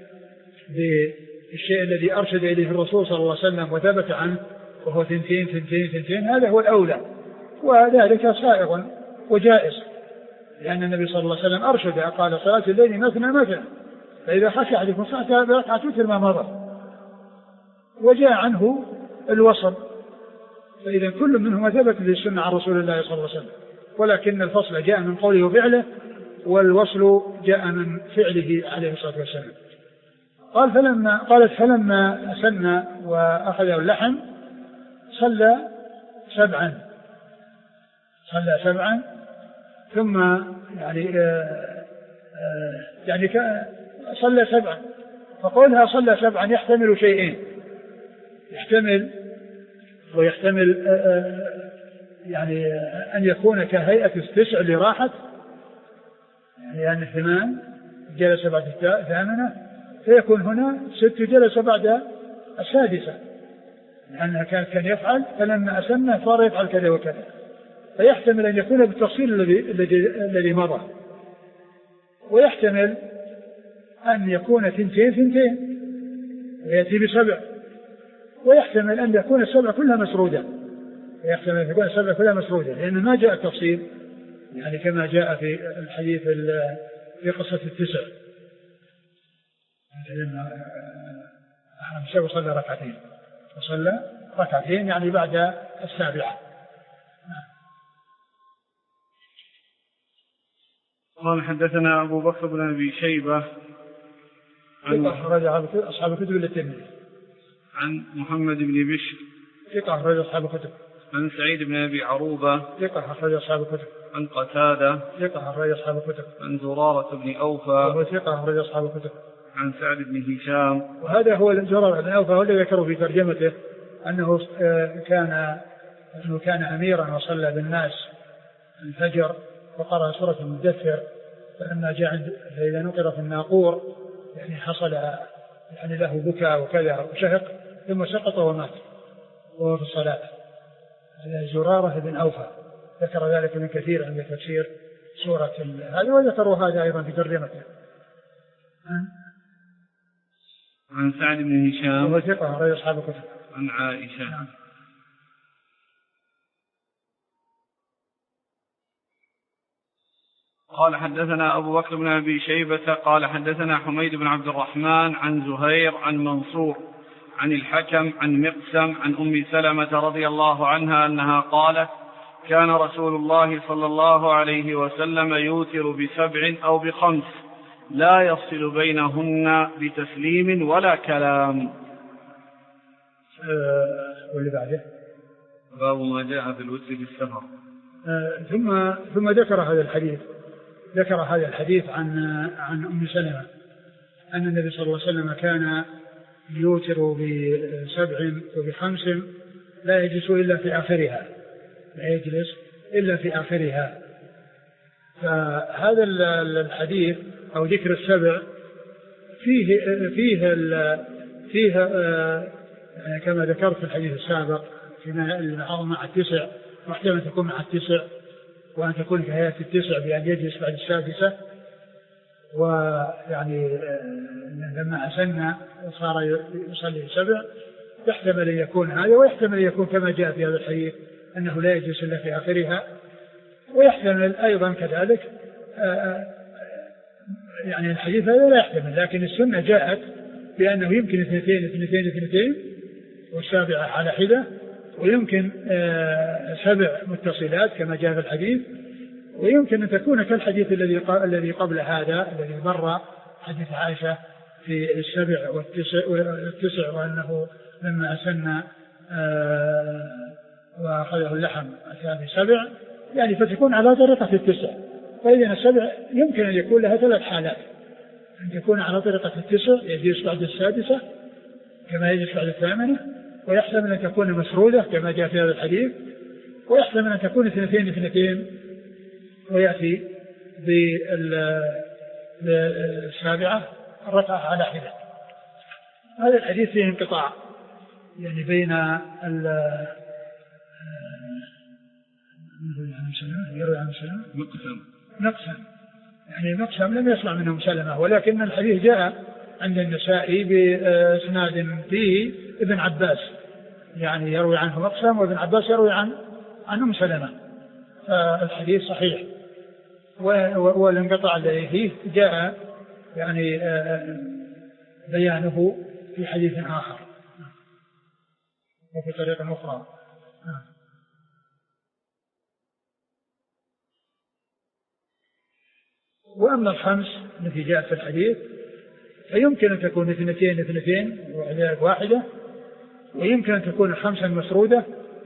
S2: بالشيء الذي أرشد إليه الرسول صلى الله عليه وسلم وثبت عنه وهو ثنتين ثنتين ثنتين هذا هو الأولى، وذلك سائغ وجائز، لأن النبي صلى الله عليه وسلم أرشد قال صلاة الليل مثنى مثنى، فإذا خشى أحدكم صلاة بركعة مثل ما مضى. وجاء عنه الوصل، فإذا كل منهما ثبت بالسنة عن رسول الله صلى الله عليه وسلم، ولكن الفصل جاء من قوله وفعله، والوصل جاء من فعله عليه الصلاة والسلام. قال فلما قالت فلما أسن وأخذه اللحم صلى سبعا صلى سبعا ثم يعني آآ آآ يعني صلى سبعا. فقولها صلى سبعا يحتمل شيئين، يحتمل ويحتمل يعني أن يكون كهيئة التسع اللي راحت، يعني الثمان جلس بعد الثامنة، فيكون هنا ست جلس بعد السادسة، لأنها كان كان يفعل فلما أسمى صار يفعل كذا وكذا، فيحتمل أن يكون بالتفصيل الذي الذي الذي مضى، ويحتمل أن يكون ثنتين ثنتين ويأتي بسبع، ويحتمل أن يكون السبع كلها مسرودة، ويحتمل أن يكون السبع كلها مسرودة، لأن ما جاء التفصيل يعني كما جاء في الحديث في قصة التسع. أحمد الشيخ صلى ركعتين وصلى ركعتين يعني بعد السابعة.
S1: قال حدثنا أبو بكر بن أبي شيبة
S2: عن أصحاب الكتب الترمذي
S1: عن محمد بن بشر
S2: ثقة أخرج أصحاب الكتب
S1: عن سعيد بن أبي عروبة
S2: ثقة أخرج أصحاب الكتب
S1: عن قتادة
S2: ثقة أخرج أصحاب الكتب
S1: عن زرارة بن أوفى وهو
S2: ثقة أخرج أصحاب الكتب
S1: عن سعد بن هشام.
S2: وهذا هو زرارة بن أوفى والذي ذكره في ترجمته أنه كان أنه كان أميرا وصلى بالناس الفجر وقرأ سورة المدثر، فلما جاء عند فإذا نقر في الناقور يعني حصل يعني له بكاء وكذا وشهق ثم سقط ومات وهو في الصلاة. زرارة بن أوفى ذكر ذلك من كثير عند تفسير سورة هذا، وذكروا هذا أيضا في ترجمته.
S1: عن سعد بن هشام
S2: وهو ثقة أخرج أصحاب الكتب
S1: عن عائشة.
S2: نعم.
S1: قال حدثنا أبو بكر بن أبي شيبة قال حدثنا حميد بن عبد الرحمن عن زهير عن منصور عن الحكم عن مقسم عن أم سلمة رضي الله عنها أنها قالت كان رسول الله صلى الله عليه وسلم يوتر بسبع أو بخمس لا يفصل بينهن بتسليم ولا كلام.
S2: أه واللي بعده
S1: باب ما جاء في الوتر في السفر.
S2: أه ثم ثم ذكر هذا الحديث ذكر هذا الحديث عن عن أم سلمة أن النبي صلى الله عليه وسلم كان يوتر بسبع وبخمس لا يجلس إلا في آخرها لا يجلس إلا في آخرها. فهذا الحديث أو ذكر السبع فيه فيه فيه كما ذكرت في الحديث السابق فيما العظم مع التسع، واحتمل تكون مع التسع وأن تكون كهيئة التسع بأن يجلس بعد السادسة، ويعني لما أسن صار يصلي سبع، يحتمل أن يكون هذا، ويحتمل أن يكون كما جاء في هذا الحديث أنه لا يجلس إلا في آخرها، ويحتمل أيضا كذلك يعني الحديث هذا لا يحتمل، لكن السنة جاءت بأنه يمكن اثنتين اثنتين اثنتين والسابعة على حدة، ويمكن سبع متصلات كما جاء في الحديث، ويمكن أن تكون كالحديث الذي الذي قبل هذا الذي مر حديث عائشة في السبع والتسع, والتسع وأنه لما أسن وأخذه اللحم أتى بسبع، يعني فتكون على طريقة التسع. فإذا السبع يمكن أن يكون لها ثلاث حالات، أن يكون على طريقة التسع يجلس بعد السادسة كما يجلس بعد الثامنة، ويحتمل أن تكون مسرودة كما جاء في هذا الحديث، ويحتمل أن تكون اثنتين اثنتين ويأتي بالسابعة الركعة على حدة. هذا الحديث فيه انقطاع يعني بين ال يروي عن سلمة
S1: مقسم
S2: مقسم يعني مقسم لم يسمع منهم سلمة، ولكن الحديث جاء عند النسائي بإسناد فيه ابن عباس يعني يروي عنه مقسم، وابن عباس يروي عن عنهم سلمة، فالحديث صحيح. والانقطاع الذي فيه جاء يعني بيانه في حديث آخر وفي طريقة أخرى. وأما الخمس التي جاءت في الحديث فيمكن أن تكون اثنتين اثنتين واحدة، ويمكن أن تكون خمسا مسرودة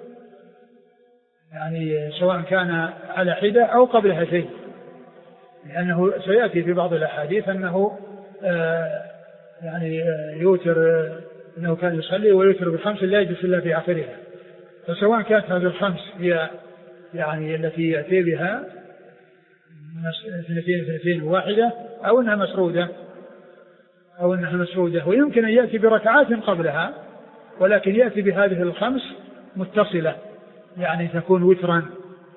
S2: يعني سواء كان على حدة أو قبل هاتين، لأنه سيأتي في بعض الأحاديث أنه آه يعني يوتر آه أنه كان يصلي ويوتر بالخمس لا يجلس إلا في آخرها، فسواء كانت هذه الخمس هي يعني التي يأتي بها اثنتين اثنتين واحدة أو أنها مسرودة أو أنها مسرودة، ويمكن أن يأتي بركعات قبلها ولكن يأتي بهذه الخمس متصلة يعني تكون وترا.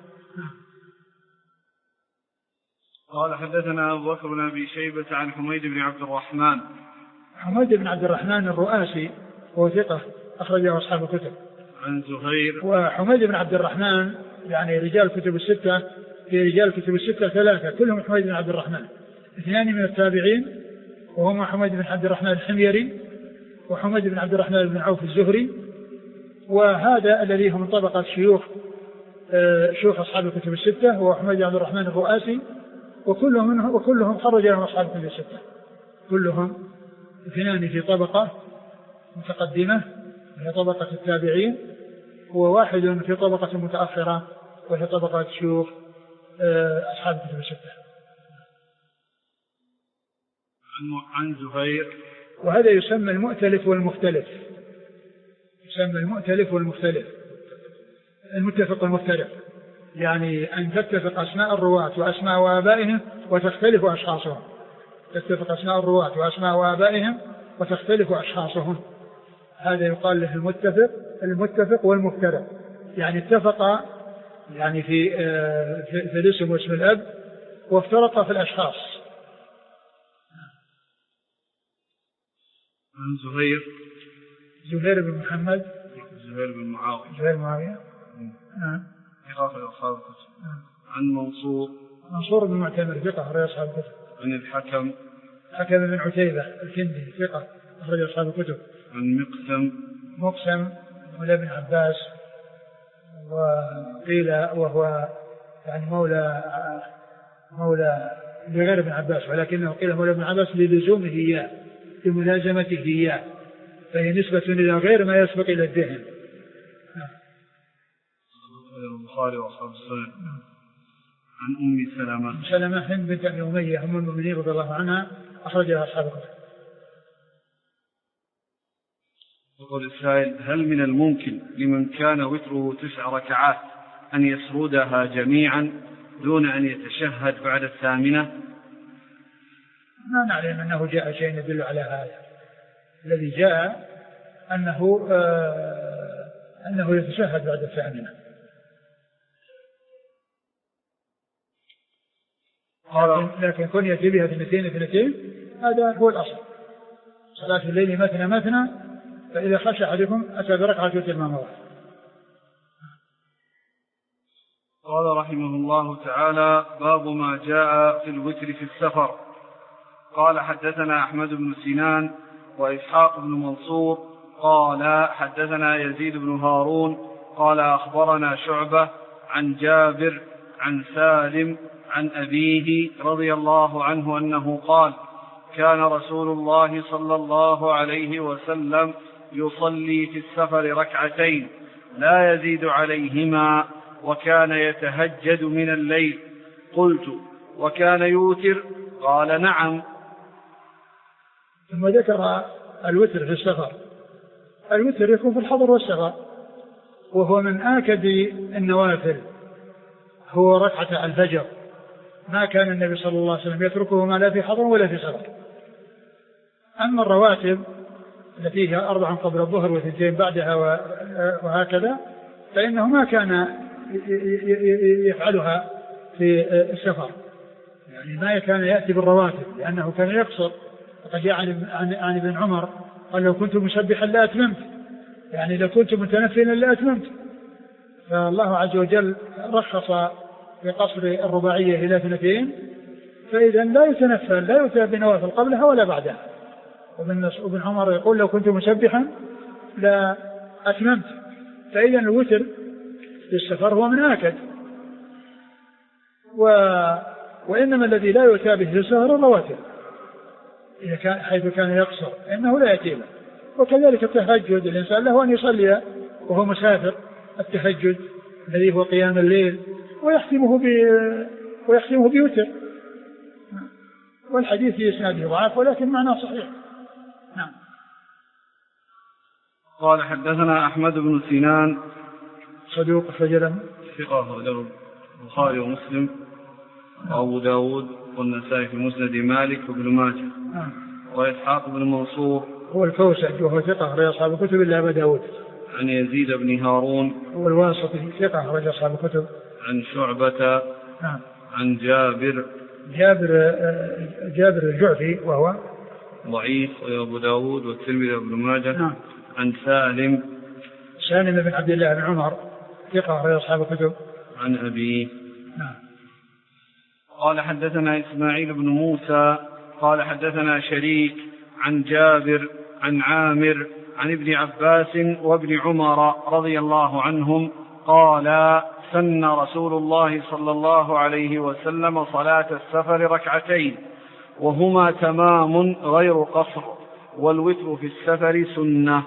S1: قال حدثنا أبو بكر بن أبي شيبة عن حميد بن عبد الرحمن.
S2: حميد بن عبد الرحمن الرؤاسي هو ثقة أخرجه أصحاب الكتب.
S1: عن زهير.
S2: وحميد بن عبد الرحمن يعني رجال الكتب الستة، في رجال الكتب الستة ثلاثة كلهم حميد بن عبد الرحمن، اثنان من التابعين وهما حميد بن عبد الرحمن الحميري وحميد بن عبد الرحمن بن عوف الزهري، وهذا الذي هم من طبقة شيوخ شيوخ أصحاب الكتب الستة هو حميد بن عبد الرحمن الرؤاسي، وكلهم وكلهم خرج لهم أصحاب الكتب الستة، كلهم اثنان في طبقة متقدمة وهي طبقة التابعين، وواحد في طبقة متأخرة وهي طبقة شيوخ أصحاب الكتب الستة.
S1: عن زهير.
S2: وهذا يسمى المؤتلف والمختلف، يسمى المؤتلف والمختلف، المتفق والمفترق، يعني أن تتفق أسماء الرواة وأسماء وآبائهم وتختلف أشخاصهم، تتفق أسماء الرواة وأسماء وآبائهم وتختلف أشخاصهم، هذا يقال له المتفق المتفق والمفترق، يعني اتفق يعني في في الاسم واسم الأب وافترق في الأشخاص.
S1: عن زهير.
S2: زهير بن محمد.
S1: زهير بن معاوية.
S2: زهير بن معاوية. نعم.
S1: عن منصور.
S2: منصور بن معتمر ثقة أخرج أصحاب الكتب.
S1: عن الحكم.
S2: حكم بن عتيبة الكندي ثقة أخرج أصحاب الكتب.
S1: عن مقسم.
S2: مقسم مولى ابن عباس، وقيل وهو يعني مولى مولى لغير ابن عباس، ولكنه قيل مولى ابن عباس للزومه إياه لملازمته إياه، فهي نسبة إلى غير ما يسبق إلى الذهن.
S1: البخاري وأصحاب السنن. عن أم سلمة.
S2: أم سلمة هند بنت أبي أمية أم المؤمنين رضي الله عنها أخرجها أصحاب الكتب.
S1: يقول السائل: هل من الممكن لمن كان وتره تسع ركعات أن يسردها جميعا دون أن يتشهد بعد الثامنة؟
S2: ما نعلم أنه جاء شيء يدل على هذا، الذي جاء أنه آه أنه يتشهد بعد الثامنة. لكن, لكن كن يأتي بها اثنتين اثنتين هذا هو الأصل. صلاة الليل مثنى مثنى، فإذا خشى أحدكم أتى بركعة وتر ما مضى.
S1: قال رحمه الله تعالى: باب ما جاء في الوتر في السفر. قال حدثنا أحمد بن سنان وإسحاق بن منصور قال حدثنا يزيد بن هارون قال أخبرنا شعبة عن جابر عن سالم عن أبيه رضي الله عنه أنه قال: كان رسول الله صلى الله عليه وسلم يصلي في السفر ركعتين لا يزيد عليهما، وكان يتهجد من الليل. قلت: وكان يوتر؟ قال: نعم.
S2: ثم ذكر الوتر في السفر. الوتر يكون في الحضر والسفر، وهو من آكد النوافل هو ركعة الفجر، ما كان النبي صلى الله عليه وسلم يتركه ما لا في حضر ولا في سفر. أما الرواتب التي هي أربع قبل الظهر وثنتين بعدها وهكذا فإنه ما كان يفعلها في السفر، يعني ما كان يأتي بالرواتب لأنه كان يقصر. وقد جاء عن ابن عمر قال لو كنت مسبحا لا أتممت، يعني لو كنت متنفلا لا أتممت. فالله عز وجل رخص في قصر الرباعية إلى اثنتين، فإذا لا يتنفل لا يؤتى بنوافل قبلها ولا بعدها. وابن عمر يقول لو كنت مسبحا لا أتممت. فإذا الوتر في السفر هو من آكد، و... وإنما الذي لا يؤتى به في السفر الرواتب إذا كان حيث كان يقصر إنه لا يأتي به. وكذلك التهجد الإنسان له أن يصلي وهو مسافر التهجد الذي هو قيام الليل ويختمه ب... ويختمه بوتر. والحديث في إسناده ضعيف ولكن معناه صحيح. نعم.
S1: قال حدثنا أحمد بن سنان
S2: صدوق فجلا
S1: ثقة له البخاري ومسلم وأبو داود والنسائي في مسند مالك وابن ماجه. نعم. وإسحاق بن منصور
S2: هو الكوسج وهو ثقة أخرج أصحاب الكتب إلا أبا داود.
S1: عن يزيد بن هارون
S2: هو الواسطي ثقة أخرج أصحاب الكتب.
S1: عن شعبة.
S2: نعم.
S1: عن جابر
S2: جابر جابر الجعفي وهو
S1: ضعيف وأبو داود والترمذي وابن ماجه.
S2: نعم.
S1: عن سالم
S2: سالم بن عبد الله بن عمر ثقة أخرج أصحاب الكتب.
S1: عن أبيه.
S2: نعم.
S1: قال حدثنا إسماعيل بن موسى قال حدثنا شريك عن جابر عن عامر عن ابن عباس وابن عمر رضي الله عنهم قال سن رسول الله صلى الله عليه وسلم صلاة السفر ركعتين وهما تمام غير قصر والوتر في السفر سنة.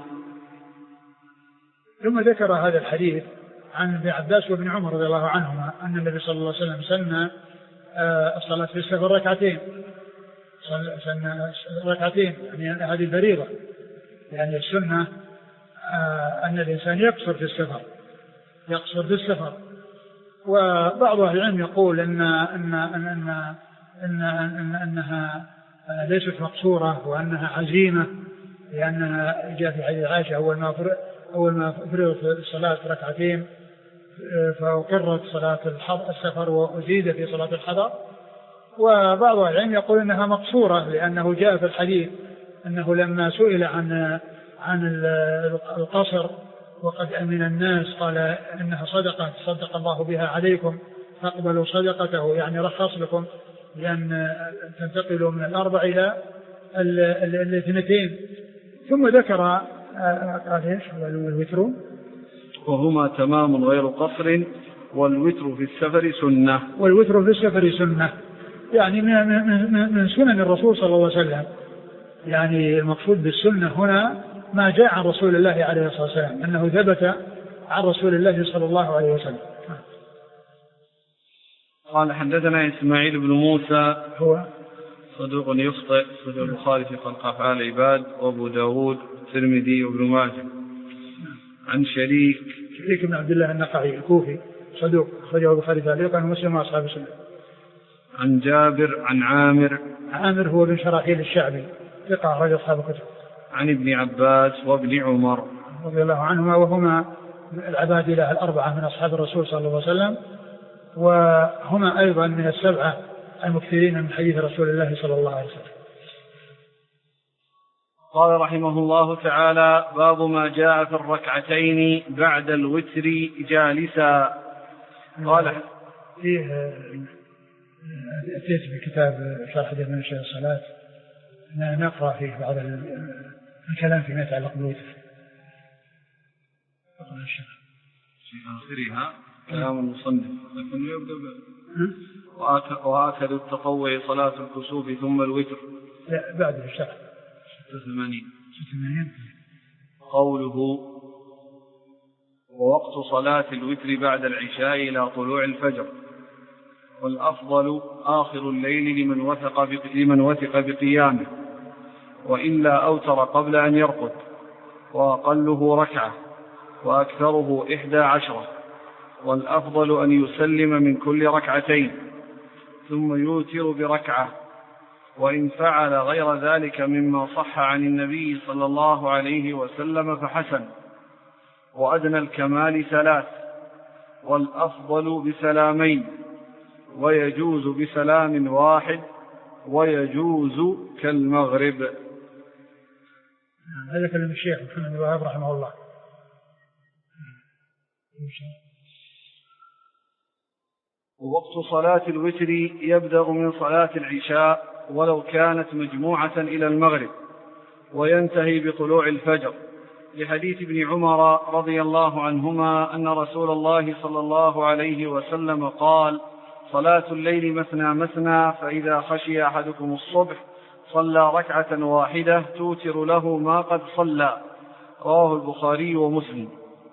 S2: ثم ذكر هذا الحديث عن ابن عباس وابن عمر رضي الله عنهما أن النبي صلى الله عليه وسلم سن الصلاة في السفر ركعتين سن ركعتين يعني هذه الفريضة، يعني السنة أن الإنسان يقصر في السفر يقصر في السفر. وبعض أهل العلم يقول إن إن إن إن إن إن أنها ليست مقصورة وأنها عزيمة، لأنها جاء في حديث عائشة أول ما أول ما فرضت الصلاة ركعتين فأقرت صلاة السفر وأزيد في صلاة الحضر. وبعض أهل العلم يقول إنها مقصورة لأنه جاء في الحديث أنه لما سئل عن عن القصر وقد أمن الناس قال إنها صدقة صدق الله بها عليكم فاقبلوا صدقته، يعني رخص لكم لأن تنتقلوا من الأربع إلى الاثنتين. ثم ذكر قال ايش والوتر
S1: وهما تمام غير قصر والوتر في السفر سنة.
S2: والوتر في السفر سنة يعني من, من, من سنن الرسول صلى الله عليه وسلم. يعني المقصود بالسنة هنا ما جاء عن رسول الله عليه الصلاة والسلام أنه ثبت عن رسول الله صلى الله عليه وسلم.
S1: قال حدثنا إسماعيل بن موسى
S2: هو
S1: صدوق يخطئ صدوق البخاري في خلق أفعال العباد وأبو داود الترمذي وابن ماجه. عن شريك
S2: شريك بن عبد الله النقعي الكوفي صدوق أخرجه البخاري تعليقا ومسلم وأصحاب السنة.
S1: عن جابر عن عامر
S2: عامر هو بن شراحيل الشعبي ثقة أخرج أصحاب الكتب.
S1: عن ابن عباس وابن عمر
S2: رضي الله عنهما وهما العبادلة الأربعة من أصحاب الرسول صلى الله عليه وسلم، وهما أيضا من السبعة المكثرين من حديث رسول الله صلى الله عليه وسلم.
S1: قال رحمه الله تعالى باب ما جاء في الركعتين بعد الوتر جالسا. قال
S2: فيه أتيت بكتاب شرح حديث من شيء الصلاة نقرأ فيه بعض الكلام فيما يتعلق بالوتر.
S1: في آخرها كلام المصنف لكن يبدأ وآكد التطوع صلاة الكسوف ثم الوتر.
S2: لا بعد الشرح
S1: ستة وثمانين قوله ووقت صلاة الوتر بعد العشاء إلى طلوع الفجر، والأفضل آخر الليل لمن وثق لمن وثق بقيامه، وإلا أوتر قبل أن يرقد، وأقله ركعة، وأكثره إحدى عشرة، والأفضل أن يسلم من كل ركعتين ثم يوتر بركعة، وإن فعل غير ذلك مما صح عن النبي صلى الله عليه وسلم فحسن. وأدنى الكمال ثلاث، والأفضل بسلامين، ويجوز بسلام واحد، ويجوز كالمغرب.
S2: هذا كلام الشيخ محمد بن الوهاب رحمه الله.
S1: ووقت صلاة الوتر يبدأ من صلاة العشاء ولو كانت مجموعة إلى المغرب، وينتهي بطلوع الفجر، لحديث ابن عمر رضي الله عنهما أن رسول الله صلى الله عليه وسلم قال: صلاة الليل مثنى مثنى، فإذا خشي أحدكم الصبح صلى ركعة واحدة توتر له ما قد صلى. رواه البخاري ومسلم.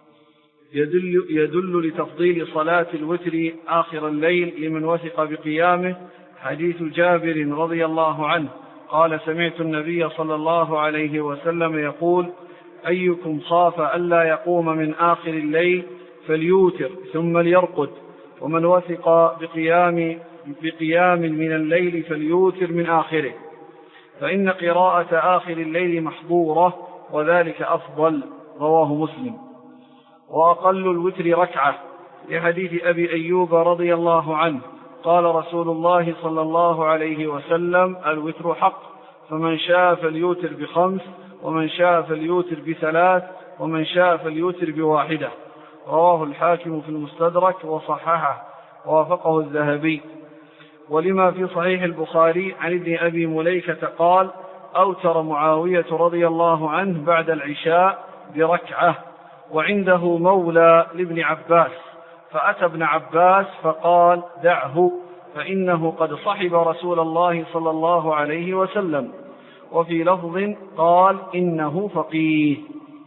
S1: يدل, يدل لتفضيل صلاة الوتر آخر الليل لمن وثق بقيامه حديث جابر رضي الله عنه قال: سمعت النبي صلى الله عليه وسلم يقول: أيكم خاف ألا يقوم من آخر الليل فليوتر ثم ليرقد، ومن وثق بقيام, بقيام من الليل فليوتر من آخره، فإن قراءة آخر الليل محظورة وذلك أفضل. رواه مسلم. وأقل الوتر ركعة، لحديث أبي أيوب رضي الله عنه قال رسول الله صلى الله عليه وسلم: الوتر حق، فمن شاء فليوتر بخمس، ومن شاء فليوتر بثلاث، ومن شاء فليوتر بواحدة. رواه الحاكم في المستدرك وصححه ووافقه الذهبي. ولما في صحيح البخاري عن ابن أبي مليكة قال: أوتر معاوية رضي الله عنه بعد العشاء بركعة، وعنده مولى لابن عباس، فأتى ابن عباس فقال: دعه، فإنه قد صحب رسول الله صلى الله عليه وسلم. وفي لفظ قال: إنه فقيه.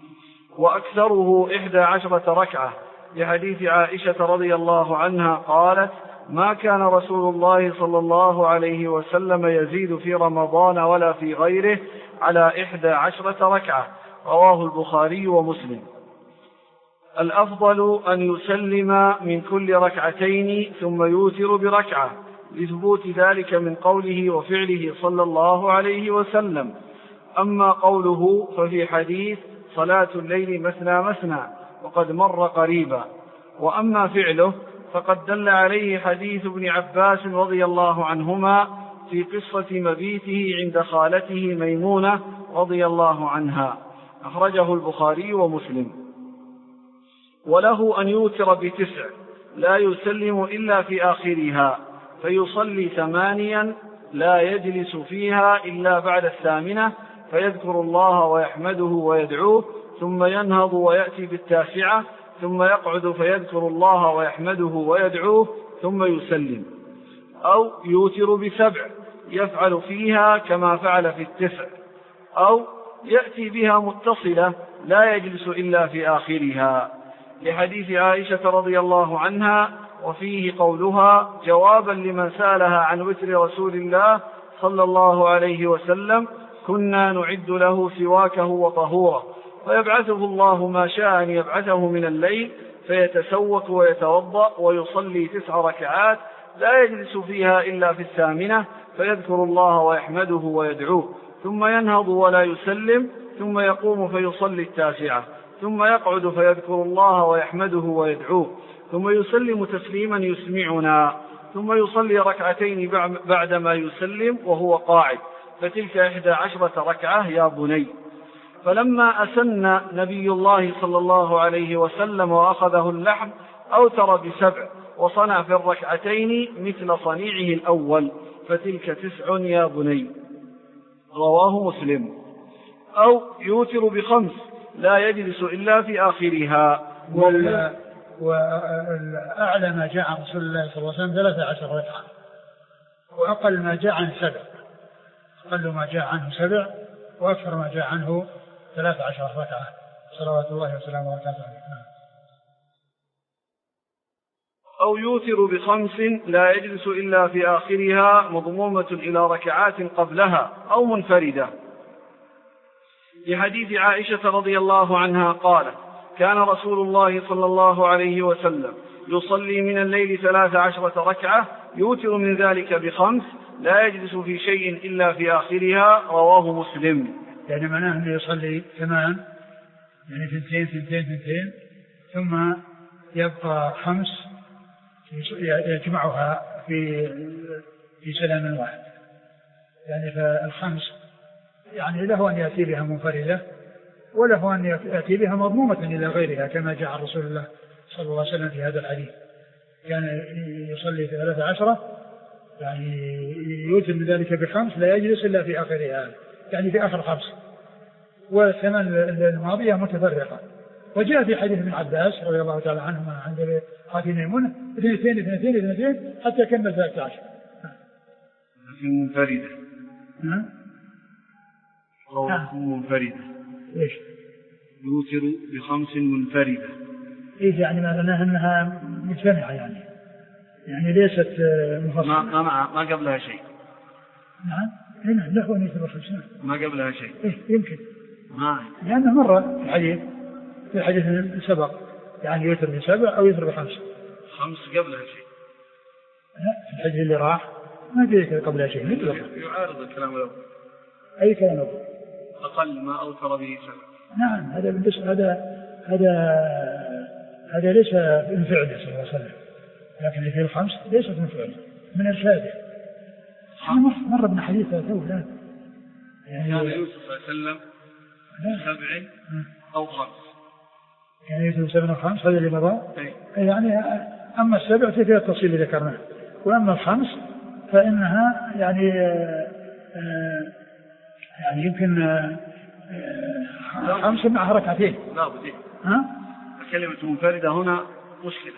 S1: وأكثره إحدى عشرة ركعة، لحديث عائشة رضي الله عنها قالت: ما كان رسول الله صلى الله عليه وسلم يزيد في رمضان ولا في غيره على إحدى عشرة ركعة. رواه البخاري ومسلم. الأفضل أن يسلم من كل ركعتين ثم يوتر بركعة، لثبوت ذلك من قوله وفعله صلى الله عليه وسلم. أما قوله ففي حديث صلاة الليل مثنى مثنى وقد مر قريبا، وأما فعله فقد دل عليه حديث ابن عباس رضي الله عنهما في قصة مبيته عند خالته ميمونة رضي الله عنها، أخرجه البخاري ومسلم. وله أن يوتر بتسع، لا يسلم إلا في آخرها، فيصلي ثمانيا لا يجلس فيها إلا بعد الثامنة، فيذكر الله ويحمده ويدعوه، ثم ينهض ويأتي بالتاسعة، ثم يقعد فيذكر الله ويحمده ويدعوه، ثم يسلم. أو يوتر بسبع، يفعل فيها كما فعل في التسع، أو يأتي بها متصلة لا يجلس إلا في آخرها، لحديث عائشة رضي الله عنها وفيه قولها جوابا لمن سألها عن وتر رسول الله صلى الله عليه وسلم: كنا نعد له سواكه وطهوره، فيبعثه الله ما شاء أن يبعثه من الليل، فيتسوك ويتوضأ ويصلي تسع ركعات لا يجلس فيها إلا في الثامنة، فيذكر الله ويحمده ويدعوه، ثم ينهض ولا يسلم، ثم يقوم فيصلي التاسعة، ثم يقعد فيذكر الله ويحمده ويدعوه، ثم يسلم تسليما يسمعنا، ثم يصلي ركعتين بعدما يسلم وهو قاعد، فتلك إحدى عشرة ركعة يا بني. فلما أسن نبي الله صلى الله عليه وسلم وأخذه اللحم أوتر بسبع، وصنع في الركعتين مثل صنيعه الأول، فتلك تسع يا بني. رواه مسلم. أو يوتر بخمس، لا يجلس إلا في آخرها.
S2: وأعلى ما جاء عن رسول الله صلى الله عليه وسلم ثلاثة عشر ركعة، وأقل ما جاء عنه سبع، أقل ما جاء عنه سبع، وأكثر ما جاء عنه ثلاثة عشر ركعة، صلوات الله وسلامه وبركاته عليه.
S1: أو يوتر بخمس لا يجلس إلا في آخرها، مضمومة إلى ركعات قبلها أو منفردة، لحديث عائشة رضي الله عنها قالت: كان رسول الله صلى الله عليه وسلم يصلي من الليل ثلاث عشرة ركعة يوتر من ذلك بخمس لا يجلس في شيء إلا في آخرها. رواه مسلم.
S2: يعني معناه أنه يصلي ثمان، يعني ثنتين ثنتين ثنتين ثم يبقى خمس يجمعها في في سلام واحد. يعني فالخمس يعني له أن يأتي بها منفردة وله أن يأتي بها مضمومة إلى غيرها كما جاء عن رسول الله صلى الله عليه وسلم في هذا الحديث. كان يصلي ثلاثة عشرة يعني يوتر من ذلك بخمس لا يجلس إلا في آخرها، يعني في آخر خمس، والثمان الماضية متفرقة. وجاء في حديث ابن عباس رضي الله تعالى عنهما عند خاتم ميمونة اثنتين اثنتين اثنتين حتى كمل ثلاثة عشر
S1: منفردة.
S2: نعم
S1: رواه منفردة.
S2: ليش؟
S1: يوتر بخمس منفردة.
S2: إيه يعني معناها أنها مجتمعة، يعني يعني ليست مفصلة.
S1: ما ما ما قبلها شيء.
S2: نعم هنا له أن يوتر بخمس.
S1: ما قبلها شيء.
S2: إيه يمكن.
S1: ما
S2: لأنه مرة في الحديث في الحديث السبق يعني يوتر بسبع أو يوتر بخمس.
S1: خمس قبلها شيء.
S2: لا في الحديث اللي راح ما ذكر قبلها شيء.
S1: يعارض الكلام الأول.
S2: أي كلام أول؟
S1: أقل ما أوتر به سبع.
S2: نعم هذا بالنسبة هذا هذا هذا ليس من فعله صلى الله عليه وسلم، لكن في الخمس ليست من فعله، من إرشاده. مر ابن حديث ثوب لا
S1: يعني كان يوسف صلى الله عليه وسلم سبع أو خمس،
S2: يعني يوسف سبع أو خمس هذا اللي مضى. يعني أما السبع ففيها التفصيل اللي ذكرناه، وأما الخمس فإنها يعني يعني يمكن خمس مع ركعتين.
S1: لا بدي.
S2: ها؟
S1: كلمة منفردة هنا مشكلة.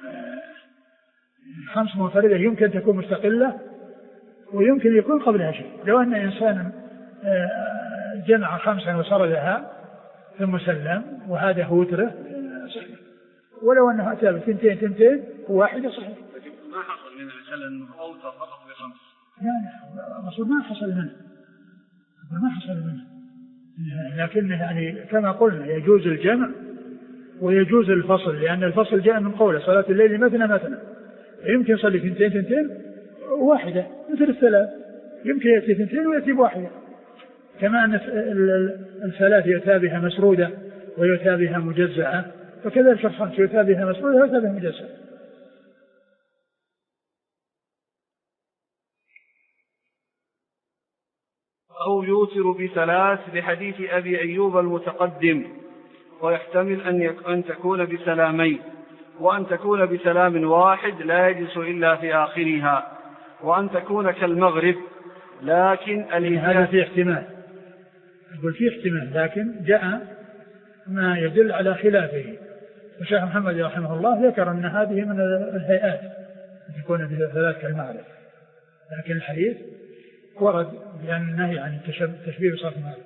S2: خمس منفردة يمكن تكون مستقلة ويمكن يكون قبلها شيء. لو أن إنسان جمع خمسا وسردها ثم سلم وهذا هو وتره صحيح، ولو أنه أتى بثنتين ثنتين واحدة صحيح.
S1: ما حصل منه مثلا أنه أوتر فقط بخمس.
S2: لا المقصود ما حصل منه ما حصل منه لكن يعني كما قلنا يجوز الجمع ويجوز الفصل، لأن الفصل جاء من قوله صلاة الليل مثنى مثنى، يمكن يصلي ثنتين ثنتين واحدة مثل الثلاث، يمكن يأتي ثنتين ويأتي بواحدة، كما أن الثلاث يؤتى بها مسرودة ويؤتى بها مجزأة، فكذلك الخمس يؤتى بها مسرودة ويؤتى بها مجزأة.
S1: أو يوتر بثلاث لحديث أبي أيوب المتقدم، ويحتمل أن, أن تكون بسلامين، وأن تكون بسلام واحد لا يجلس إلا في آخرها، وأن تكون كالمغرب. لكن
S2: هذا في احتمال، يقول في احتمال، لكن جاء ما يدل على خلافه. الشيخ محمد رحمه الله ذكر أن هذه من الهيئات أن تكون بثلاث كالمغرب، لكن الحديث ورد بأن النهي عن التشبيه بصلاة المغرب.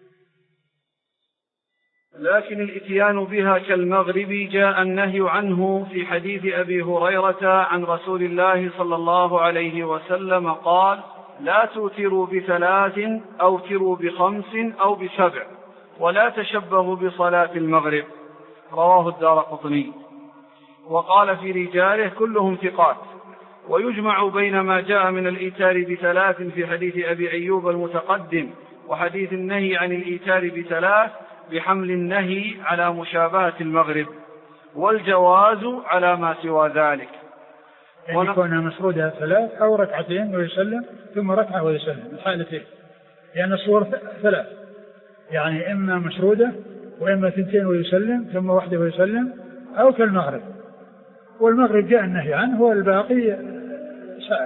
S1: لكن الاتيان بها كالمغرب جاء النهي عنه في حديث أبي هريرة عن رسول الله صلى الله عليه وسلم قال: لا توتروا بثلاث أو تروا بخمس أو بسبع، ولا تشبهوا بصلاة المغرب. رواه الدارقطني. وقال في رجاله كلهم ثقات. ويجمع بين ما جاء من الإيتار بثلاث في حديث أبي أيوب المتقدم وحديث النهي عن الإيتار بثلاث بحمل النهي على مشابهة المغرب، والجواز على ما سوى ذلك.
S2: يعني يكونها مسرودة ثلاث أو ركعتين ويسلم ثم ركعة ويسلم الحالتين، لأن الصور ثلاث، يعني إما مسرودة وإما ثنتين ويسلم ثم واحدة ويسلم، أو كالمغرب. والمغرب جاء النهي عنه والباقي سائر.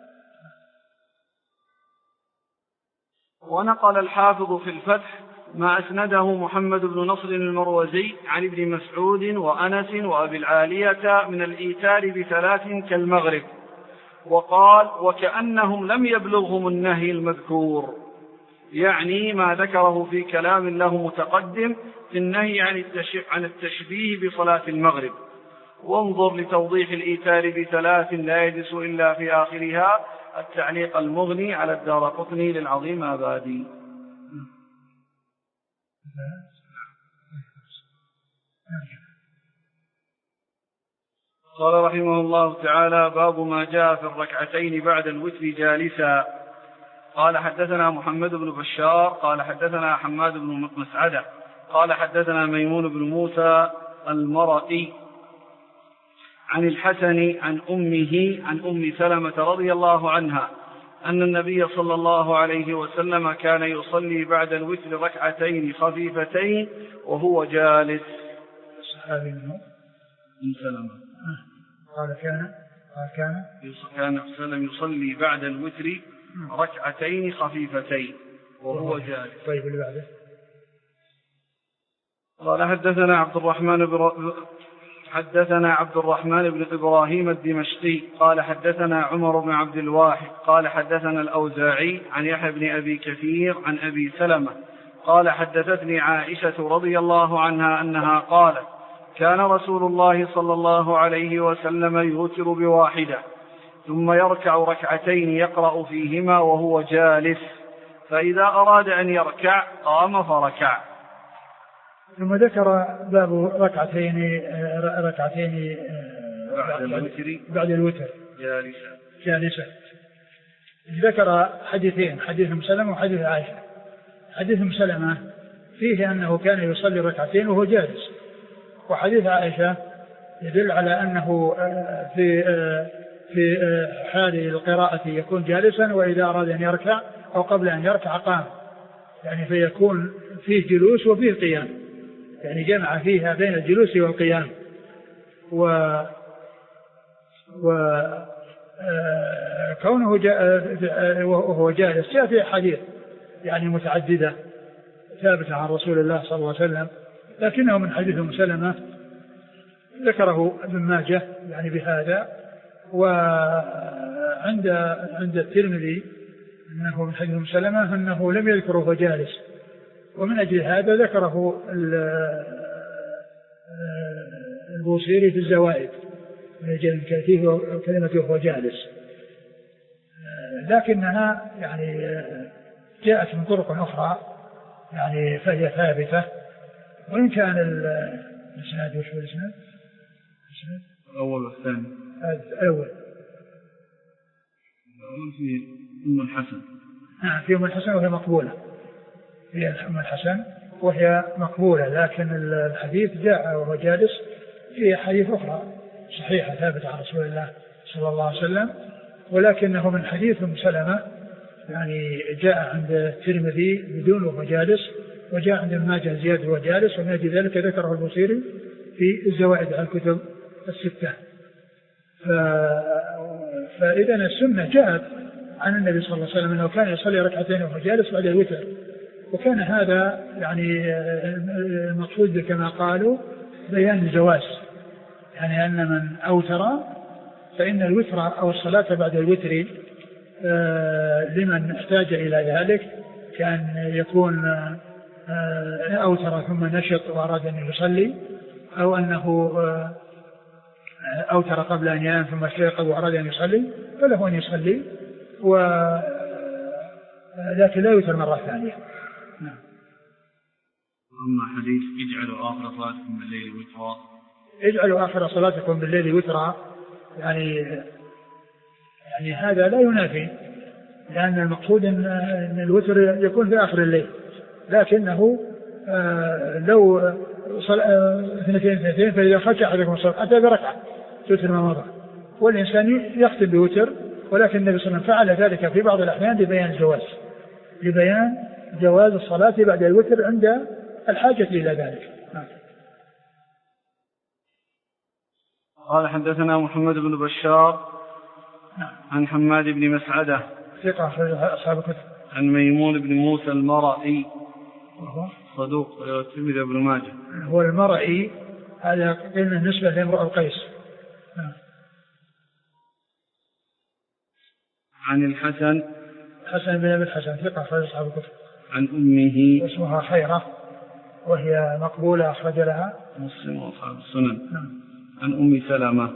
S1: ونقل الحافظ في الفتح ما أسنده محمد بن نصر المروزي عن ابن مسعود وأنس وأبي العالية من الإيتار بثلاث كالمغرب، وقال: وكأنهم لم يبلغهم النهي المذكور، يعني ما ذكره في كلام له متقدم في النهي عن التشبيه بصلاة المغرب. وانظر لتوضيح الإيتار بثلاث لا يجلس إلا في آخرها التعليق المغني على الدارقطني للعظيم آبادي. قال رحمه الله تعالى: باب ما جاء في الركعتين بعد الوتر جالسا. قال حدثنا محمد بن بشار قال حدثنا حماد بن مسعدة قال حدثنا ميمون بن موسى المرئي عن الحسن عن أمه عن أم سلمة رضي الله عنها أن النبي صلى الله عليه وسلم كان يصلي بعد الوتر ركعتين خفيفتين وهو جالس.
S2: صحابي منه
S1: أم سلمة
S2: قال كان قال كان
S1: كان سلم يصلي بعد الوتر ركعتين خفيفتين وهو جالس.
S2: طيب اللي بعده.
S1: قال حدثنا عبد الرحمن بن حدثنا عبد الرحمن بن إبراهيم الدمشقي قال حدثنا عمر بن عبد الواحد قال حدثنا الأوزاعي عن يحيى بن أبي كثير عن أبي سلمة قال حدثتني عائشة رضي الله عنها أنها قالت: كان رسول الله صلى الله عليه وسلم يوتر بواحدة ثم يركع ركعتين يقرأ فيهما وهو جالس، فإذا أراد أن يركع قام فركع.
S2: ثم ذكر باب ركعتين ركعتين
S1: بعد الوتر
S2: بعد الوتر
S1: جالسا
S2: جالسا ذكر حديثين: حديث ام سلمة وحديث عائشة. حديث ام سلمة فيه أنه كان يصلي ركعتين وهو جالس، وحديث عائشة يدل على أنه في في حال القراءة يكون جالسا، وإذا أراد أن يركع أو قبل أن يركع قام، يعني فيكون فيه جلوس وفيه قيام، يعني جمع فيها بين الجلوس والقيام. و وكونه وهو جالس جاء في حديث يعني متعددة ثابتة عن رسول الله صلى الله عليه وسلم، لكنه من حديث ام سلمة ذكره ابن ماجه يعني بهذا. وعند عند الترمذي أنه من حديث ام سلمة أنه لم يذكره وهو جالس، ومن أجل هذا ذكره البوصيري في الزوائد من أجل كلمة وهو جالس، لكنها يعني جاءت من طرق أخرى يعني فهي ثابتة. وإن كان الإسناد وش هو الإسناد؟
S1: الأول والثاني.
S2: الأول
S1: في أم الحسن.
S2: نعم في أم الحسن وهي مقبولة، هي أم الحسن وهي مقبولة، لكن الحديث جاء وهو جالس في حديث أخرى صحيحة ثابتة عن رسول الله صلى الله عليه وسلم، ولكنه من حديث ام سلمة يعني جاء عند الترمذي بدون وهو جالس، وجاء عند ابن ماجه زيادة وهو جالس، ومن أجل ذلك ذكره البوصيري في الزوائد على الكتب الستة. ف... فإذا السنة جاءت عن النبي صلى الله عليه وسلم أنه كان يصلي ركعتين وهو جالس بعد الوتر، وكان هذا يعني المقصود كما قالوا بيان الجواز، يعني أن من أوتر فإن الوتر أو الصلاة بعد الوتر لمن احتاج إلى ذلك كان يكون أوتر ثم نشط وأراد أن يصلي، أو أنه أوتر قبل أن ينام ثم استيقظ وأراد أن يصلي فله أن يصلي، و لكن لا يوتر مرة ثانية. نعم.
S1: أما حديث اجعلوا آخر صلاتكم بالليل وترا،
S2: اجعلوا آخر صلاتكم بالليل وترا، يعني يعني هذا لا ينافي، لأن المقصود أن الوتر يكون في آخر الليل، لكنه لو اثنتين اثنتين فإذا خشع أحدكم الصلاة أتى بركعة توتر ما مضى، والإنسان يختم بوتر، ولكن النبي صلى الله عليه وسلم فعل ذلك في بعض الأحيان لبيان الجواز، لبيان جواز الصلاة بعد الوتر عند الحاجة إلى ذلك.
S1: قال حدثنا محمد بن بشار عن حماد بن مسعدة
S2: ثقة أصحاب الكتب،
S1: عن ميمون بن موسى المرئي صدوق الترمذي وابن ماجه.
S2: هو المرئي هذا قلنا نسبة لامرؤ القيس.
S1: عن الحسن
S2: حسن بن أبي الحسن ثقة أخرج أصحاب الكتب.
S1: عن أمه
S2: اسمها خيرة وهي مقبولة أخرج لها
S1: مسلم وأصحاب السنن. عن أم سلمة.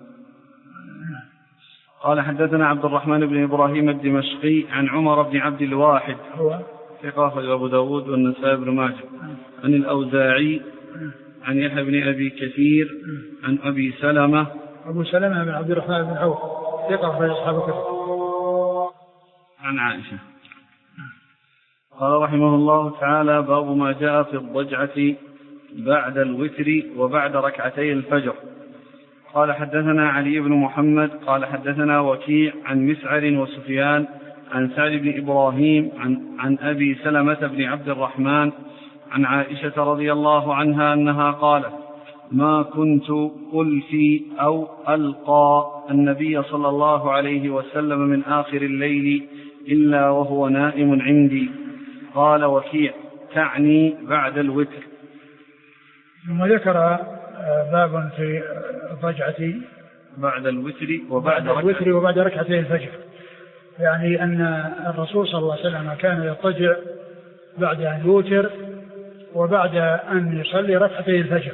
S1: قال حدثنا عبد الرحمن بن إبراهيم الدمشقي عن عمر بن عبد الواحد
S2: هو
S1: ثقة أخرج أبو داود والنسائي بن ماجه. عن الأوزاعي عن يحيى بن أبي كثير عن أبي سلمة
S2: أبو سلمة بن عبد الرحمن بن عوف ثقة في أصحاب الكتب.
S1: عن عائشة. قال رحمه الله تعالى: باب ما جاء في الضجعة بعد الوتر وبعد ركعتي الفجر. قال حدثنا علي بن محمد قال حدثنا وكيع عن مسعر وسفيان عن سعد بن إبراهيم عن, عن أبي سلمة بن عبد الرحمن عن عائشة رضي الله عنها أنها قالت: ما كنت ألفي أو ألقى النبي صلى الله عليه وسلم من آخر الليل إلا وهو نائم عندي. قال وكيع: تعني بعد الوتر.
S2: ثم ذكر باب في الضجعة
S1: بعد الوتر وبعد
S2: الوتر وبعد ركعتي الفجر، يعني أن الرسول صلى الله عليه وسلم كان يضطجع بعد أن يوتر وبعد أن يصلي ركعتي الفجر.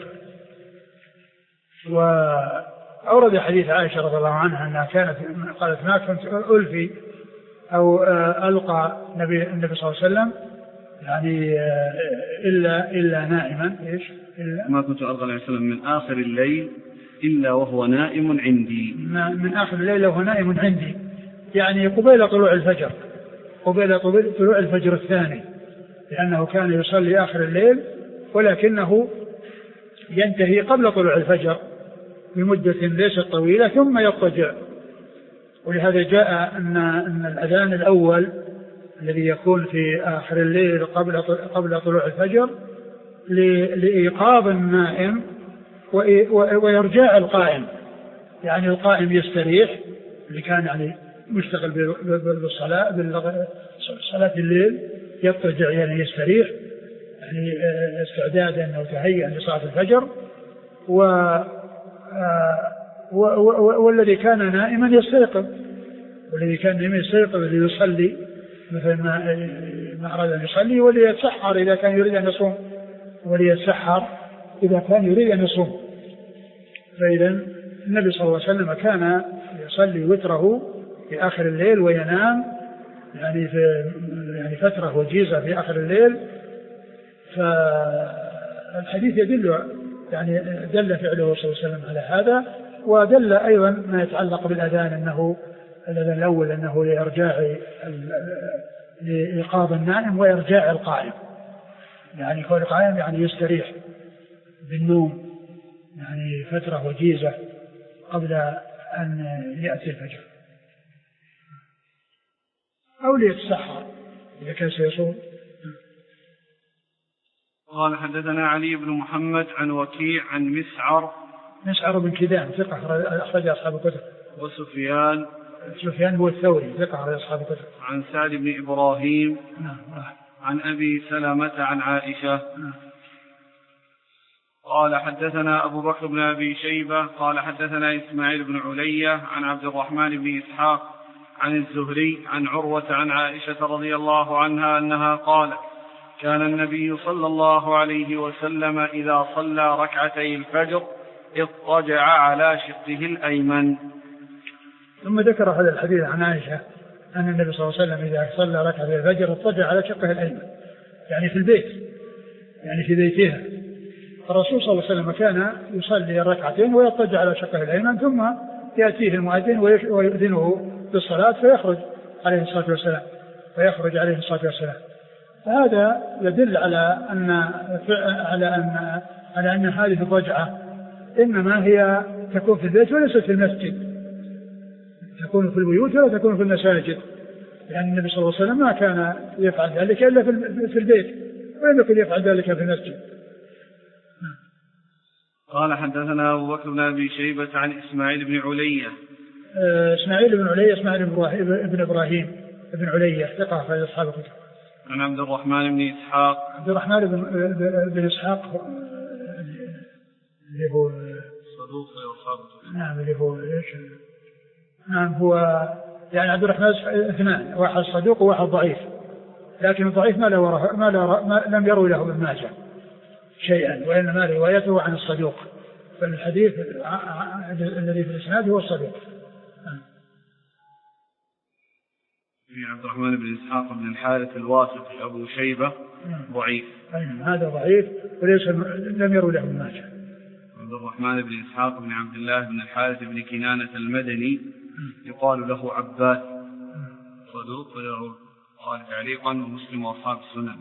S2: وأورد حديث عائشة رضي الله عنها أنها كانت قالت: ما كنت ألفي أو ألقى النبي النبي صلى الله عليه وسلم يعني إلا إلا نائما. إيش؟ إلا
S1: ما كنت ألقى النبي صلى الله عليه وسلم من آخر الليل إلا وهو نائم عندي.
S2: من آخر الليل وهو نائم عندي، يعني قبيل طلوع الفجر، قبيل طلوع الفجر الثاني، لأنه كان يصلي آخر الليل ولكنه ينتهي قبل طلوع الفجر بمدة ليست طويلة ثم يضطجع. ولهذا جاء أن أن الأذان الأول الذي يكون في آخر الليل قبل قبل طلوع الفجر لإيقاظ النائم ويرجع القائم، يعني القائم يستريح اللي كان يعني مشتغل بالصلاة بالصلاة الليل يضطجع يعني يستريح، يعني استعدادا أو تهيئا لصلاة الفجر، و والذي كان نائما يستيقظ، والذي كان نائما يستيقظ ليصلي مثل ما ما أراد أن يصلي، وليتسحر إذا كان يريد أن يصوم، وليتسحر إذا كان يريد أن يصوم. فإذا النبي صلى الله عليه وسلم كان يصلي وتره في آخر الليل وينام يعني في يعني فترة وجيزة في آخر الليل. فالحديث يدل يعني دل فعله صلى الله عليه وسلم على هذا، ودل أيضا ما يتعلق بالأذان أنه الأذان الأول أنه لإرجاع لإيقاظ النائم وإرجاع القائم، يعني كون القائم يعني يستريح بالنوم يعني فترة وجيزة قبل أن يأتي الفجر، أو ليتسحر إذا كان سيصوم.
S1: قال حدثنا علي بن محمد عن وكيع عن مسعر
S2: مسعر بن كدام ثقة أخرج أصحاب الكتب.
S1: وسفيان
S2: سفيان هو الثوري ثقة أخرج أصحاب الكتب.
S1: عن سعد بن إبراهيم عن أبي سلمة عن عائشة. قال حدثنا أبو بكر بن أبي شيبة قال حدثنا إسماعيل بن علية عن عبد الرحمن بن إسحاق عن الزهري عن عروة عن عائشة رضي الله عنها أنها قالت: كان النبي صلى الله عليه وسلم إذا صلى ركعتي الفجر اضطجع على شقه الأيمن.
S2: ثم ذكر هذا الحديث عن عائشة أن النبي صلى الله عليه وسلم إذا صلى ركعتي الفجر اضطجع على شقه الأيمن، يعني في البيت، يعني في بيتها. الرسول صلى الله عليه وسلم كان يصلي الركعتين ويضطجع على شقه الأيمن، ثم يأتيه المؤذن ويؤذنه بالصلاة فيخرج عليه الصلاة والسلام فيخرج عليه الصلاة والسلام. هذا يدل على أن على أن على أن هذه الرجعة إنما هي تكون في البيت وليست في المسجد، تكون في البيوت ولا تكون في المساجد، لأن النبي صلى الله عليه وسلم ما كان يفعل ذلك إلا في البيت ولم يكن يفعل ذلك في المسجد.
S1: قال حدثنا أبو بكر بن أبي شيبة عن إسماعيل بن علية.
S2: إسماعيل بن علية إسماعيل بن إبراهيم بن علية ثقة في أصحاب الكتب.
S1: عن عبد الرحمن بن إسحاق
S2: عبد الرحمن بن, بن إسحاق اللي هو
S1: صدوق وصادق.
S2: نعم اللي هو إيش نعم هو يعني عبد الرحمن اثنان، واحد صدوق وواحد ضعيف، لكن الضعيف ما له ما, له ما لم يروي له ابن ماجه شيئا، وإنما روايته عن الصدوق، فالحديث الذي في الإسناد هو الصدوق.
S1: في عبد الرحمن بن إسحاق بن الحارث الواسطي أبو شيبة ضعيف.
S2: هذا ضعيف وليس لم يروي له ابن ماجه.
S1: عبد الرحمن بن إسحاق بن عبد الله بن الحارث بن كنانة المدني يقال له عباس صدوق وله قال تعليقا ومسلم وأصحاب السنن.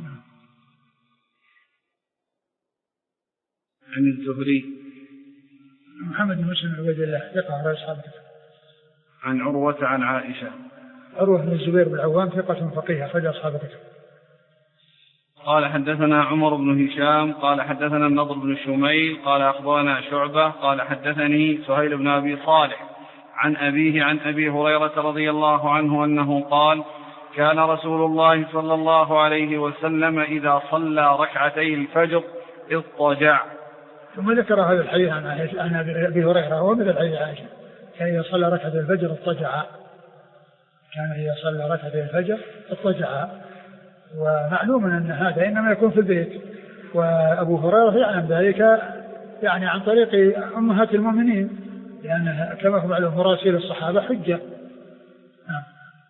S1: عن الزهري
S2: محمد بن مسلم عبيد الله ثقة على أصحابه.
S1: عن عروة عن عائشة.
S2: عروة بن الزبير بن العوام ثقة فقيه أخرج أصحاب الكتب.
S1: قال حدثنا عمر بن هشام قال حدثنا النضر بن شميل قال أخبرنا شعبة قال حدثني سهيل بن أبي صالح عن أبيه عن أبي هريرة رضي الله عنه أنه قال كان رسول الله صلى الله عليه وسلم إذا صلى ركعتي الفجر اضطجع.
S2: ثم ذكر هذا الحديث عن أبي هريرة ومثل الحديث عائشة كان إذا صلى ركعتي الفجر اضطجع. كان إذا صلى ركعتي الفجر اضطجع. ومعلوم أن هذا إنما يكون في البيت، وأبو هريرة يعلم ذلك يعني عن طريق أمهات المؤمنين، لأنها كما هو معلوم مراسيل الصحابة حجة. نعم.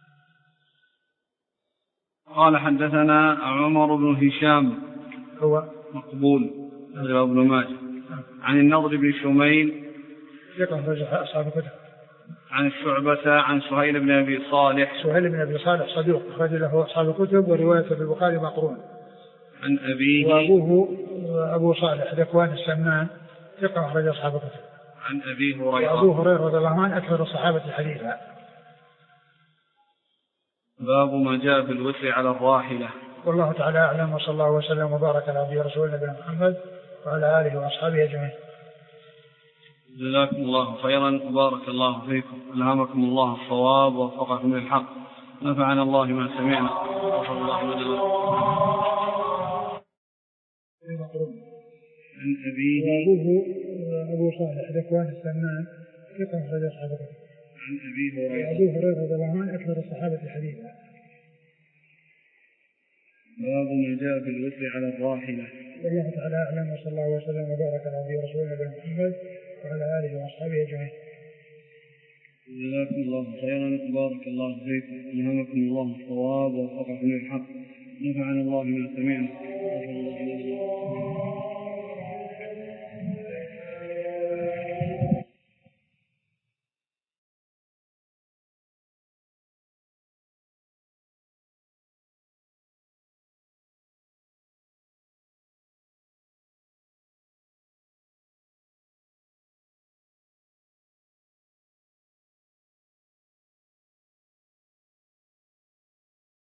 S1: قال حدثنا عمر بن هشام
S2: هو
S1: مقبول غير ابن ماجه. عن النضر بن شميل
S2: ثقة أصحاب الكتب.
S1: عن الشعبة عن سهيل بن أبي صالح.
S2: سهيل بن أبي صالح صدوق أخرج له أصحاب الكتب ورواية في البخاري مقرون.
S1: عن أبيه
S2: وأبوه أبو صالح ذكوان السمان ثقة أخرج أصحاب الكتب.
S1: عن أبي هريرة.
S2: وأبو هريرة رضي الله عنه أكثر الصحابة حديثا.
S1: باب ما جاء في الوتر على الراحلة.
S2: والله تعالى أعلم، وصلى الله وسلم وبارك على عبده ورسوله نبينا محمد وعلى آله وأصحابه أجمعين.
S1: جزاكم الله خيرا وبارك الله فيكم، ألهمكم الله الصواب ووفقكم للحق، نفعنا الله ما سمعنا وغفر الله لنا. عن أبيه
S2: وأبوه أبو صالح ذكوان السمان ثقة أخرج أصحاب الكتب.
S1: عن أبي هريرة.
S2: وأبو هريرة رضي الله عنه أكثر الصحابة حديثا.
S1: باب ما جاء في الوتر على الراحلة.
S2: والله تعالى أعلم، وصلى الله وسلم وبارك على عبده ورسوله نبينا محمد وعلى آله وأصحابه أجمعين.
S1: جزاكم الله خيرا وبارك الله فيكم، ألهمكم الله الصواب ووفقكم للحق، نفعنا الله ما سمعنا.